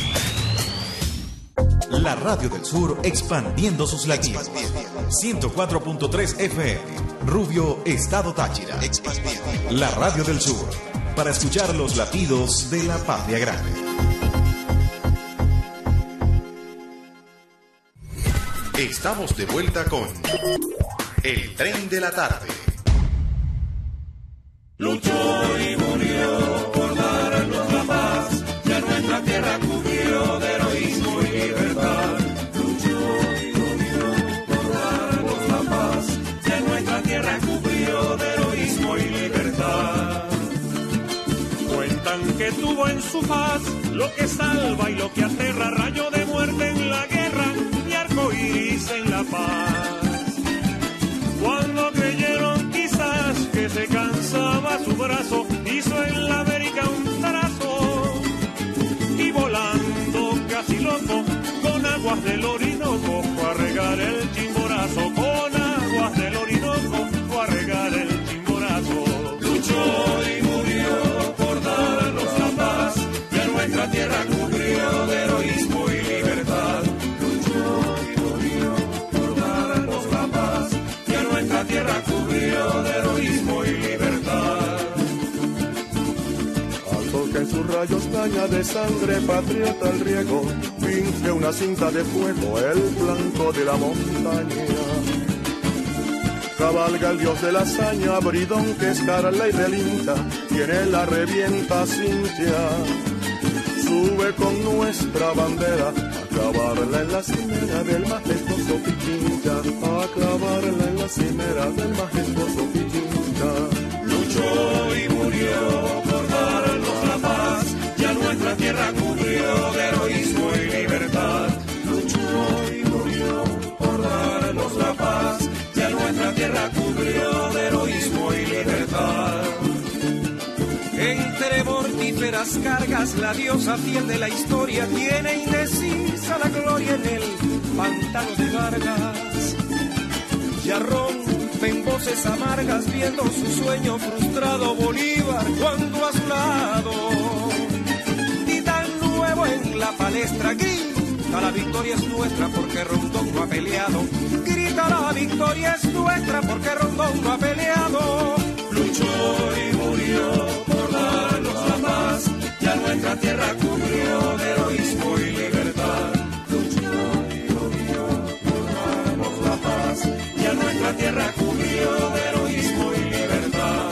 La Radio del Sur expandiendo sus latidos. ciento cuatro punto tres F M. Rubio, Estado Táchira. La Radio del Sur. Para escuchar los latidos de la patria grande. Estamos de vuelta con El Tren de la Tarde. Luchó y murió por darnos la paz, ya nuestra tierra cubrió de heroísmo y que tuvo en su faz, lo que salva y lo que aterra, rayo de muerte en la guerra y arco iris en la paz. Cuando creyeron quizás que se cansaba su brazo, hizo en la América un trazo y volando casi loco, con aguas del Orinoco fue a regar el chimborazo, con aguas del Orinoco fue a regar el chimborazo. Luchó y murió por darnos la paz, y a nuestra tierra cubrió de heroísmo y libertad. Luchó y murió por darnos la paz, y a nuestra tierra cubrió de heroísmo y libertad. Al sol que en sus rayos daña de sangre patriota el riego, finge una cinta de fuego el flanco de la montaña. Cabalga el dios de la hazaña, Bridón que escarla y relincha, tiene la revienta Cintia. Sube con nuestra bandera, a clavarla en la cimera del majestuoso Pichincha, a clavarla en la cimera del majestuoso Pichincha. Luchó y murió por darnos la paz, y a nuestra tierra cubrió de heroísmo y libertad. Luchó y murió por darnos la paz, y a nuestra tierra cubrió de heroísmo y libertad. Entre mortíferas cargas la diosa fiel de la historia tiene indecisa la gloria en el pantano de Vargas. Ya rompen voces amargas viendo su sueño frustrado Bolívar cuando a su lado titán nuevo en la palestra grita: la victoria es nuestra porque Rondón no ha peleado. Grita: la victoria es nuestra porque Rondón no ha peleado. Luchó y murió por darnos la paz, y a nuestra tierra cubrió de heroísmo y libertad. Luchó y murió por darnos la paz, y a nuestra tierra cubrió de heroísmo y libertad.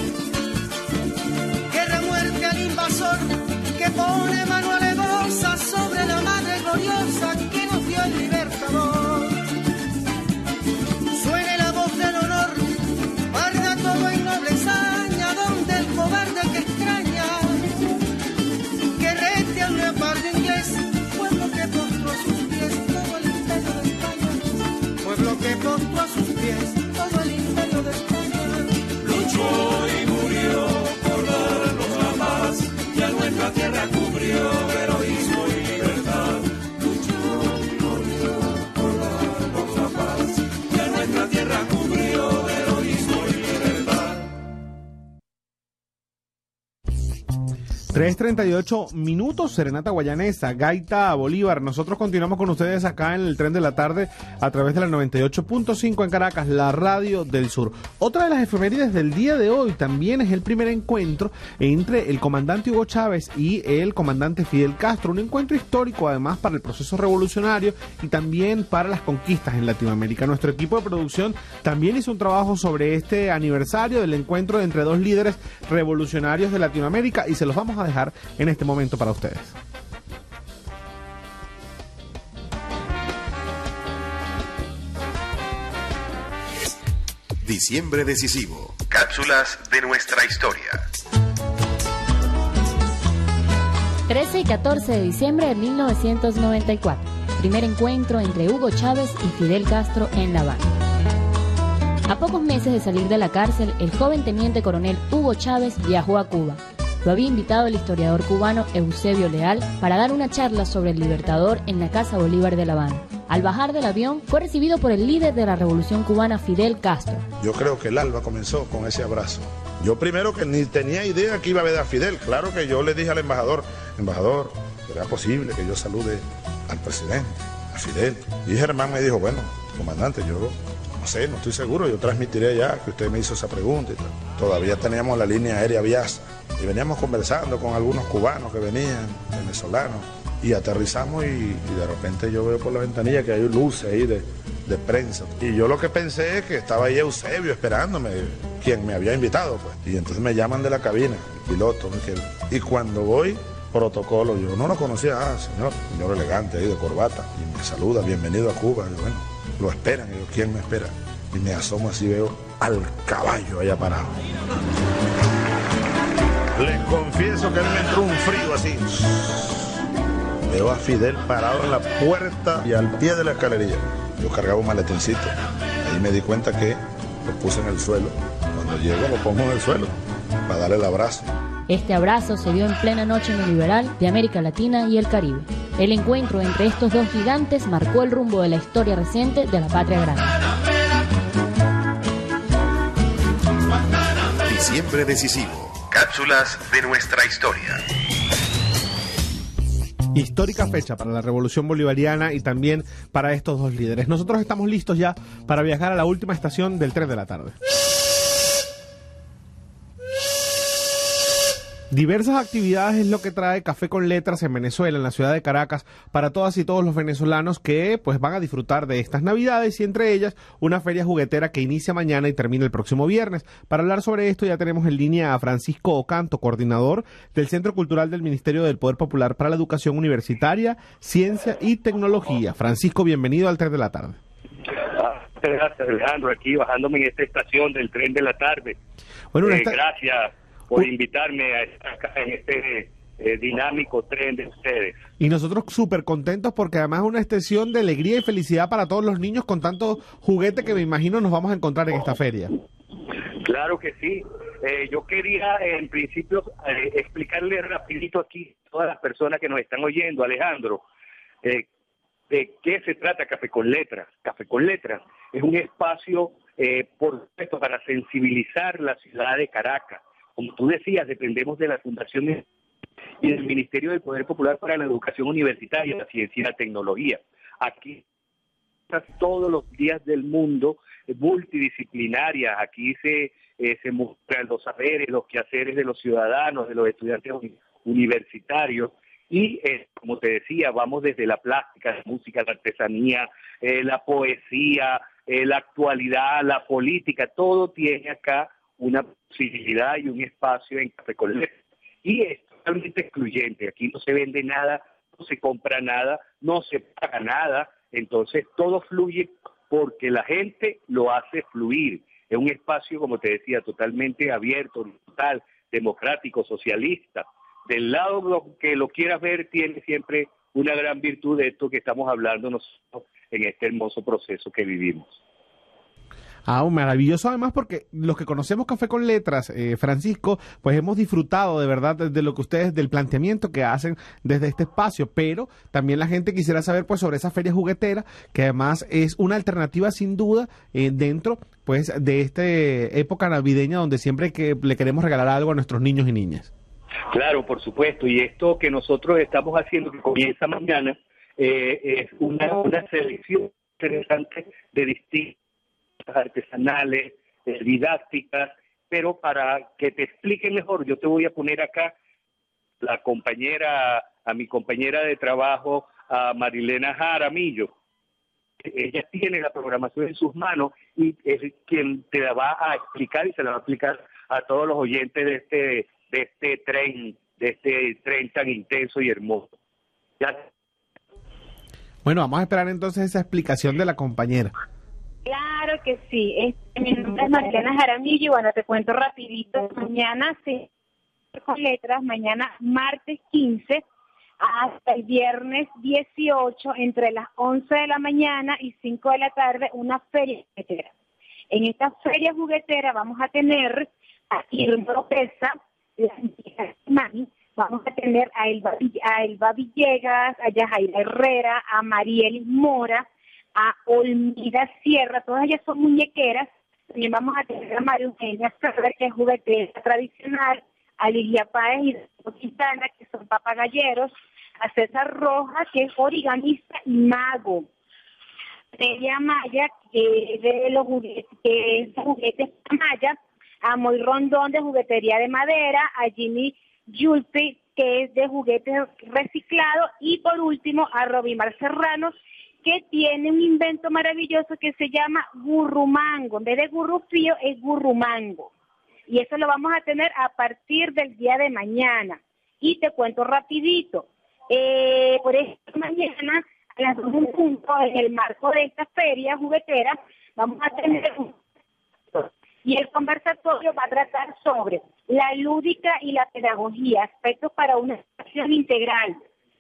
Guerra, muerte al invasor que pone mano alevosa sobre la madre gloriosa que nos dio el libertador. Suene la voz del honor, arda todo en noble hazaña, donde el cobarde que extraña, que rete al leopardo inglés, pueblo que postró a sus pies todo el imperio de España, pueblo que postró a sus pies todo el imperio de España. Luchó y murió por darnos la paz, y a nuestra tierra cubrió de heroísmo y libertad. Luchó y murió por darnos la paz, y a nuestra tierra cubrió de heroísmo y libertad. tres treinta y ocho minutos, Serenata Guayanesa, Gaita Bolívar. Nosotros continuamos con ustedes acá en el Tren de la Tarde a través de la noventa y ocho punto cinco en Caracas, la radio del sur. Otra de las efemérides del día de hoy también es el primer encuentro entre el comandante Hugo Chávez y el comandante Fidel Castro. Un encuentro histórico además para el proceso revolucionario y también para las conquistas en Latinoamérica. Nuestro equipo de producción también hizo un trabajo sobre este aniversario del encuentro entre dos líderes revolucionarios de Latinoamérica y se los vamos a dejar en este momento para ustedes. Diciembre decisivo. Cápsulas de nuestra historia. trece y catorce de diciembre de mil novecientos noventa y cuatro. Primer encuentro entre Hugo Chávez y Fidel Castro en La Habana. A pocos meses de salir de la cárcel, el joven teniente coronel Hugo Chávez viajó a Cuba. Lo había invitado el historiador cubano Eusebio Leal para dar una charla sobre el Libertador en la Casa Bolívar de La Habana. Al bajar del avión, fue recibido por el líder de la Revolución Cubana, Fidel Castro. Yo creo que el alba comenzó con ese abrazo. Yo primero que ni tenía idea que iba a ver a Fidel. Claro que yo le dije al embajador, embajador, ¿será posible que yo salude al presidente, a Fidel? Y Germán me dijo, bueno, comandante, yo no sé, no estoy seguro, yo transmitiré ya que usted me hizo esa pregunta y tal. Todavía teníamos la línea aérea Viasa y veníamos conversando con algunos cubanos que venían, venezolanos, y aterrizamos y, y de repente yo veo por la ventanilla que hay luces ahí de, de prensa. Y yo lo que pensé es que estaba ahí Eusebio esperándome, quien me había invitado, pues. Y entonces me llaman de la cabina, el piloto, que, y cuando voy, protocolo, yo no lo conocía, ah, señor, señor elegante ahí de corbata, y me saluda, bienvenido a Cuba. Y bueno, lo esperan, y yo, ¿quién me espera? Y me asomo así, veo al caballo allá parado. Les confieso que a mí me entró un frío así. Veo a Fidel parado en la puerta y al pie de la escalerilla. Yo cargaba un maletincito. Ahí me di cuenta que lo puse en el suelo. Cuando llego lo pongo en el suelo para darle el abrazo. Este abrazo se dio en plena noche neoliberal de América Latina y el Caribe. El encuentro entre estos dos gigantes marcó el rumbo de la historia reciente de la patria grande. Diciembre decisivo. Cápsulas de nuestra historia. Histórica fecha para la Revolución Bolivariana y también para estos dos líderes. Nosotros estamos listos ya para viajar a la última estación del tren de la tarde. Diversas actividades es lo que trae Café con Letras en Venezuela, en la ciudad de Caracas, para todas y todos los venezolanos que pues van a disfrutar de estas Navidades, y entre ellas una feria juguetera que inicia mañana y termina el próximo viernes. Para hablar sobre esto ya tenemos en línea a Francisco Ocanto, coordinador del Centro Cultural del Ministerio del Poder Popular para la Educación Universitaria, Ciencia y Tecnología. Francisco, bienvenido al Tren de la Tarde. Muchas gracias, Alejandro, aquí bajándome en esta estación del Tren de la Tarde. Bueno, eh, esta... Gracias por invitarme a estar acá en este eh, dinámico tren de ustedes. Y nosotros súper contentos porque además es una extensión de alegría y felicidad para todos los niños con tanto juguete que me imagino nos vamos a encontrar en esta feria. Claro que sí. Eh, yo quería en principio eh, explicarle rapidito aquí a todas las personas que nos están oyendo, Alejandro, eh, de qué se trata Café con Letras. Café con Letras es un espacio, eh, por supuesto, para sensibilizar la ciudad de Caracas. Como tú decías, dependemos de la Fundación y del Ministerio del Poder Popular para la Educación Universitaria, la Ciencia y la Tecnología. Aquí todos los días del mundo, multidisciplinarias, aquí se, eh, se muestran los saberes, los quehaceres de los ciudadanos, de los estudiantes universitarios, y eh, como te decía, vamos desde la plástica, la música, la artesanía, eh, la poesía, eh, la actualidad, la política, todo tiene acá una posibilidad y un espacio en Café con Letras. Y es totalmente excluyente, aquí no se vende nada, no se compra nada, no se paga nada, entonces todo fluye porque la gente lo hace fluir. Es un espacio, como te decía, totalmente abierto, total, democrático, socialista. Del lado que lo quieras ver, tiene siempre una gran virtud de esto que estamos hablando nosotros en este hermoso proceso que vivimos. Ah, maravilloso además porque los que conocemos Café con Letras, eh, Francisco, pues hemos disfrutado de verdad de, de lo que ustedes, del planteamiento que hacen desde este espacio, pero también la gente quisiera saber pues sobre esa feria juguetera, que además es una alternativa sin duda eh, dentro pues de esta época navideña donde siempre que le queremos regalar algo a nuestros niños y niñas. Claro, por supuesto, y esto que nosotros estamos haciendo, que comienza mañana, eh, es una, una selección interesante de distintos artesanales, eh, didácticas, pero para que te explique mejor, yo te voy a poner acá la compañera, a mi compañera de trabajo, a Marilena Jaramillo. Ella tiene la programación en sus manos y es quien te la va a explicar y se la va a explicar a todos los oyentes de este, de este tren, de este tren tan intenso y hermoso. Ya. Bueno, vamos a esperar entonces esa explicación de la compañera. Claro que sí. Este, mi nombre es Marilena Jaramillo y bueno, te cuento rapidito. Mañana sí, con letras, mañana martes quince hasta el viernes dieciocho, entre las once de la mañana y cinco de la tarde, una feria juguetera. En esta feria juguetera vamos a tener a Irma Lopeza, vamos a tener a Elba, a Elba Villegas, a Yajaira Herrera, a Marielis Mora, a Olmida Sierra, todas ellas son muñequeras. También vamos a tener a María Eugenia Ferrer, que es juguetera tradicional, a Lilia Páez y Quintana, que son papagayeros, a César Rojas, que es origamista y mago, Celia Maya, que es de los juguetes, que es de juguetes Maya, a Moy Rondón, de juguetería de madera, a Jimmy Yulpi, que es de juguetes reciclados, y por último a Robimar Serrano, que tiene un invento maravilloso que se llama gurrumango. En vez de gurrufío es gurrumango. Y eso lo vamos a tener a partir del día de mañana. Y te cuento rapidito. Eh, por ejemplo, mañana a las dos en punto, en el marco de esta feria juguetera, vamos a tener un... Y el conversatorio va a tratar sobre la lúdica y la pedagogía, aspectos para una educación integral.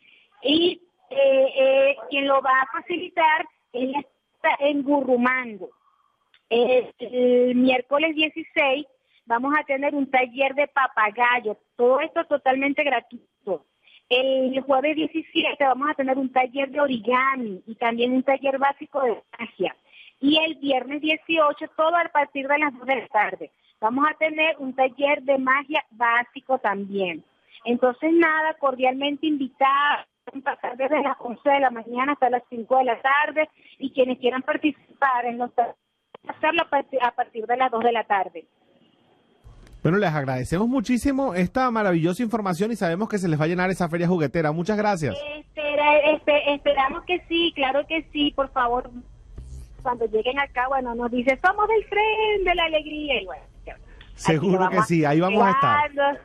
Y eh, eh, quien lo va a facilitar es en Gurrumando. El, el miércoles dieciséis vamos a tener un taller de papagayo, todo esto totalmente gratuito. El jueves diecisiete vamos a tener un taller de origami y también un taller básico de magia. Y el viernes dieciocho, todo a partir de las dos de la tarde, vamos a tener un taller de magia básico también. Entonces, nada, cordialmente invitados a pasar desde las once de la mañana hasta las cinco de la tarde, y quienes quieran participar en los talleres, hacerlo a partir de las dos de la tarde. Bueno, les agradecemos muchísimo esta maravillosa información y sabemos que se les va a llenar esa feria juguetera. Muchas gracias. Espera, esper, esperamos que sí, claro que sí, por favor. Cuando lleguen acá, bueno, nos dice, somos del tren de la alegría. Y bueno, seguro que sí, ahí vamos a estar.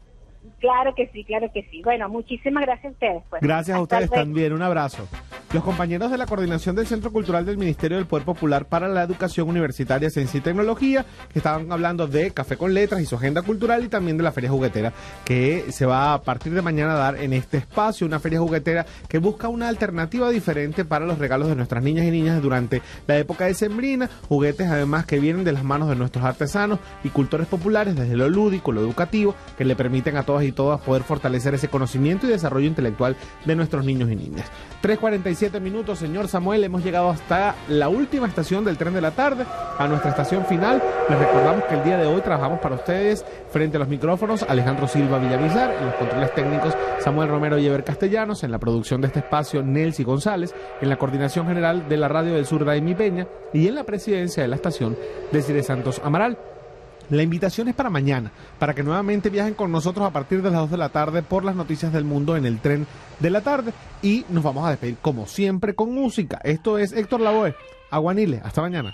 Claro que sí, claro que sí. Bueno, muchísimas gracias a ustedes. Pues. Gracias a ustedes también, un abrazo. Los compañeros de la coordinación del Centro Cultural del Ministerio del Poder Popular para la Educación Universitaria, Ciencia y Tecnología, que estaban hablando de Café con Letras y su agenda cultural, y también de la Feria Juguetera, que se va a partir de mañana a dar en este espacio, una feria juguetera que busca una alternativa diferente para los regalos de nuestras niñas y niñas durante la época decembrina, juguetes además que vienen de las manos de nuestros artesanos y cultores populares desde lo lúdico, lo educativo, que le permiten a todas y todas poder fortalecer ese conocimiento y desarrollo intelectual de nuestros niños y niñas. tres cuarenta y siete minutos, señor Samuel, hemos llegado hasta la última estación del tren de la tarde, a nuestra estación final. Les recordamos que el día de hoy trabajamos para ustedes frente a los micrófonos Alejandro Silva Villamizar, en los controles técnicos Samuel Romero y Eber Castellanos, en la producción de este espacio Nelcy González, en la coordinación general de la Radio del Sur Daimi Peña y en la presidencia de la estación Desiree Santos Amaral. La invitación es para mañana, para que nuevamente viajen con nosotros a partir de las dos de la tarde por las noticias del mundo en el tren de la tarde, y nos vamos a despedir como siempre con música. Esto es Héctor Lavoe, Aguanile. Hasta mañana.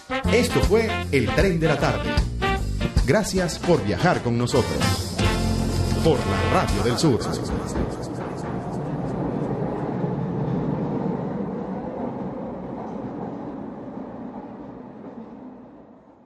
Esto fue El Tren de la Tarde. Gracias por viajar con nosotros. Por la Radio del Sur.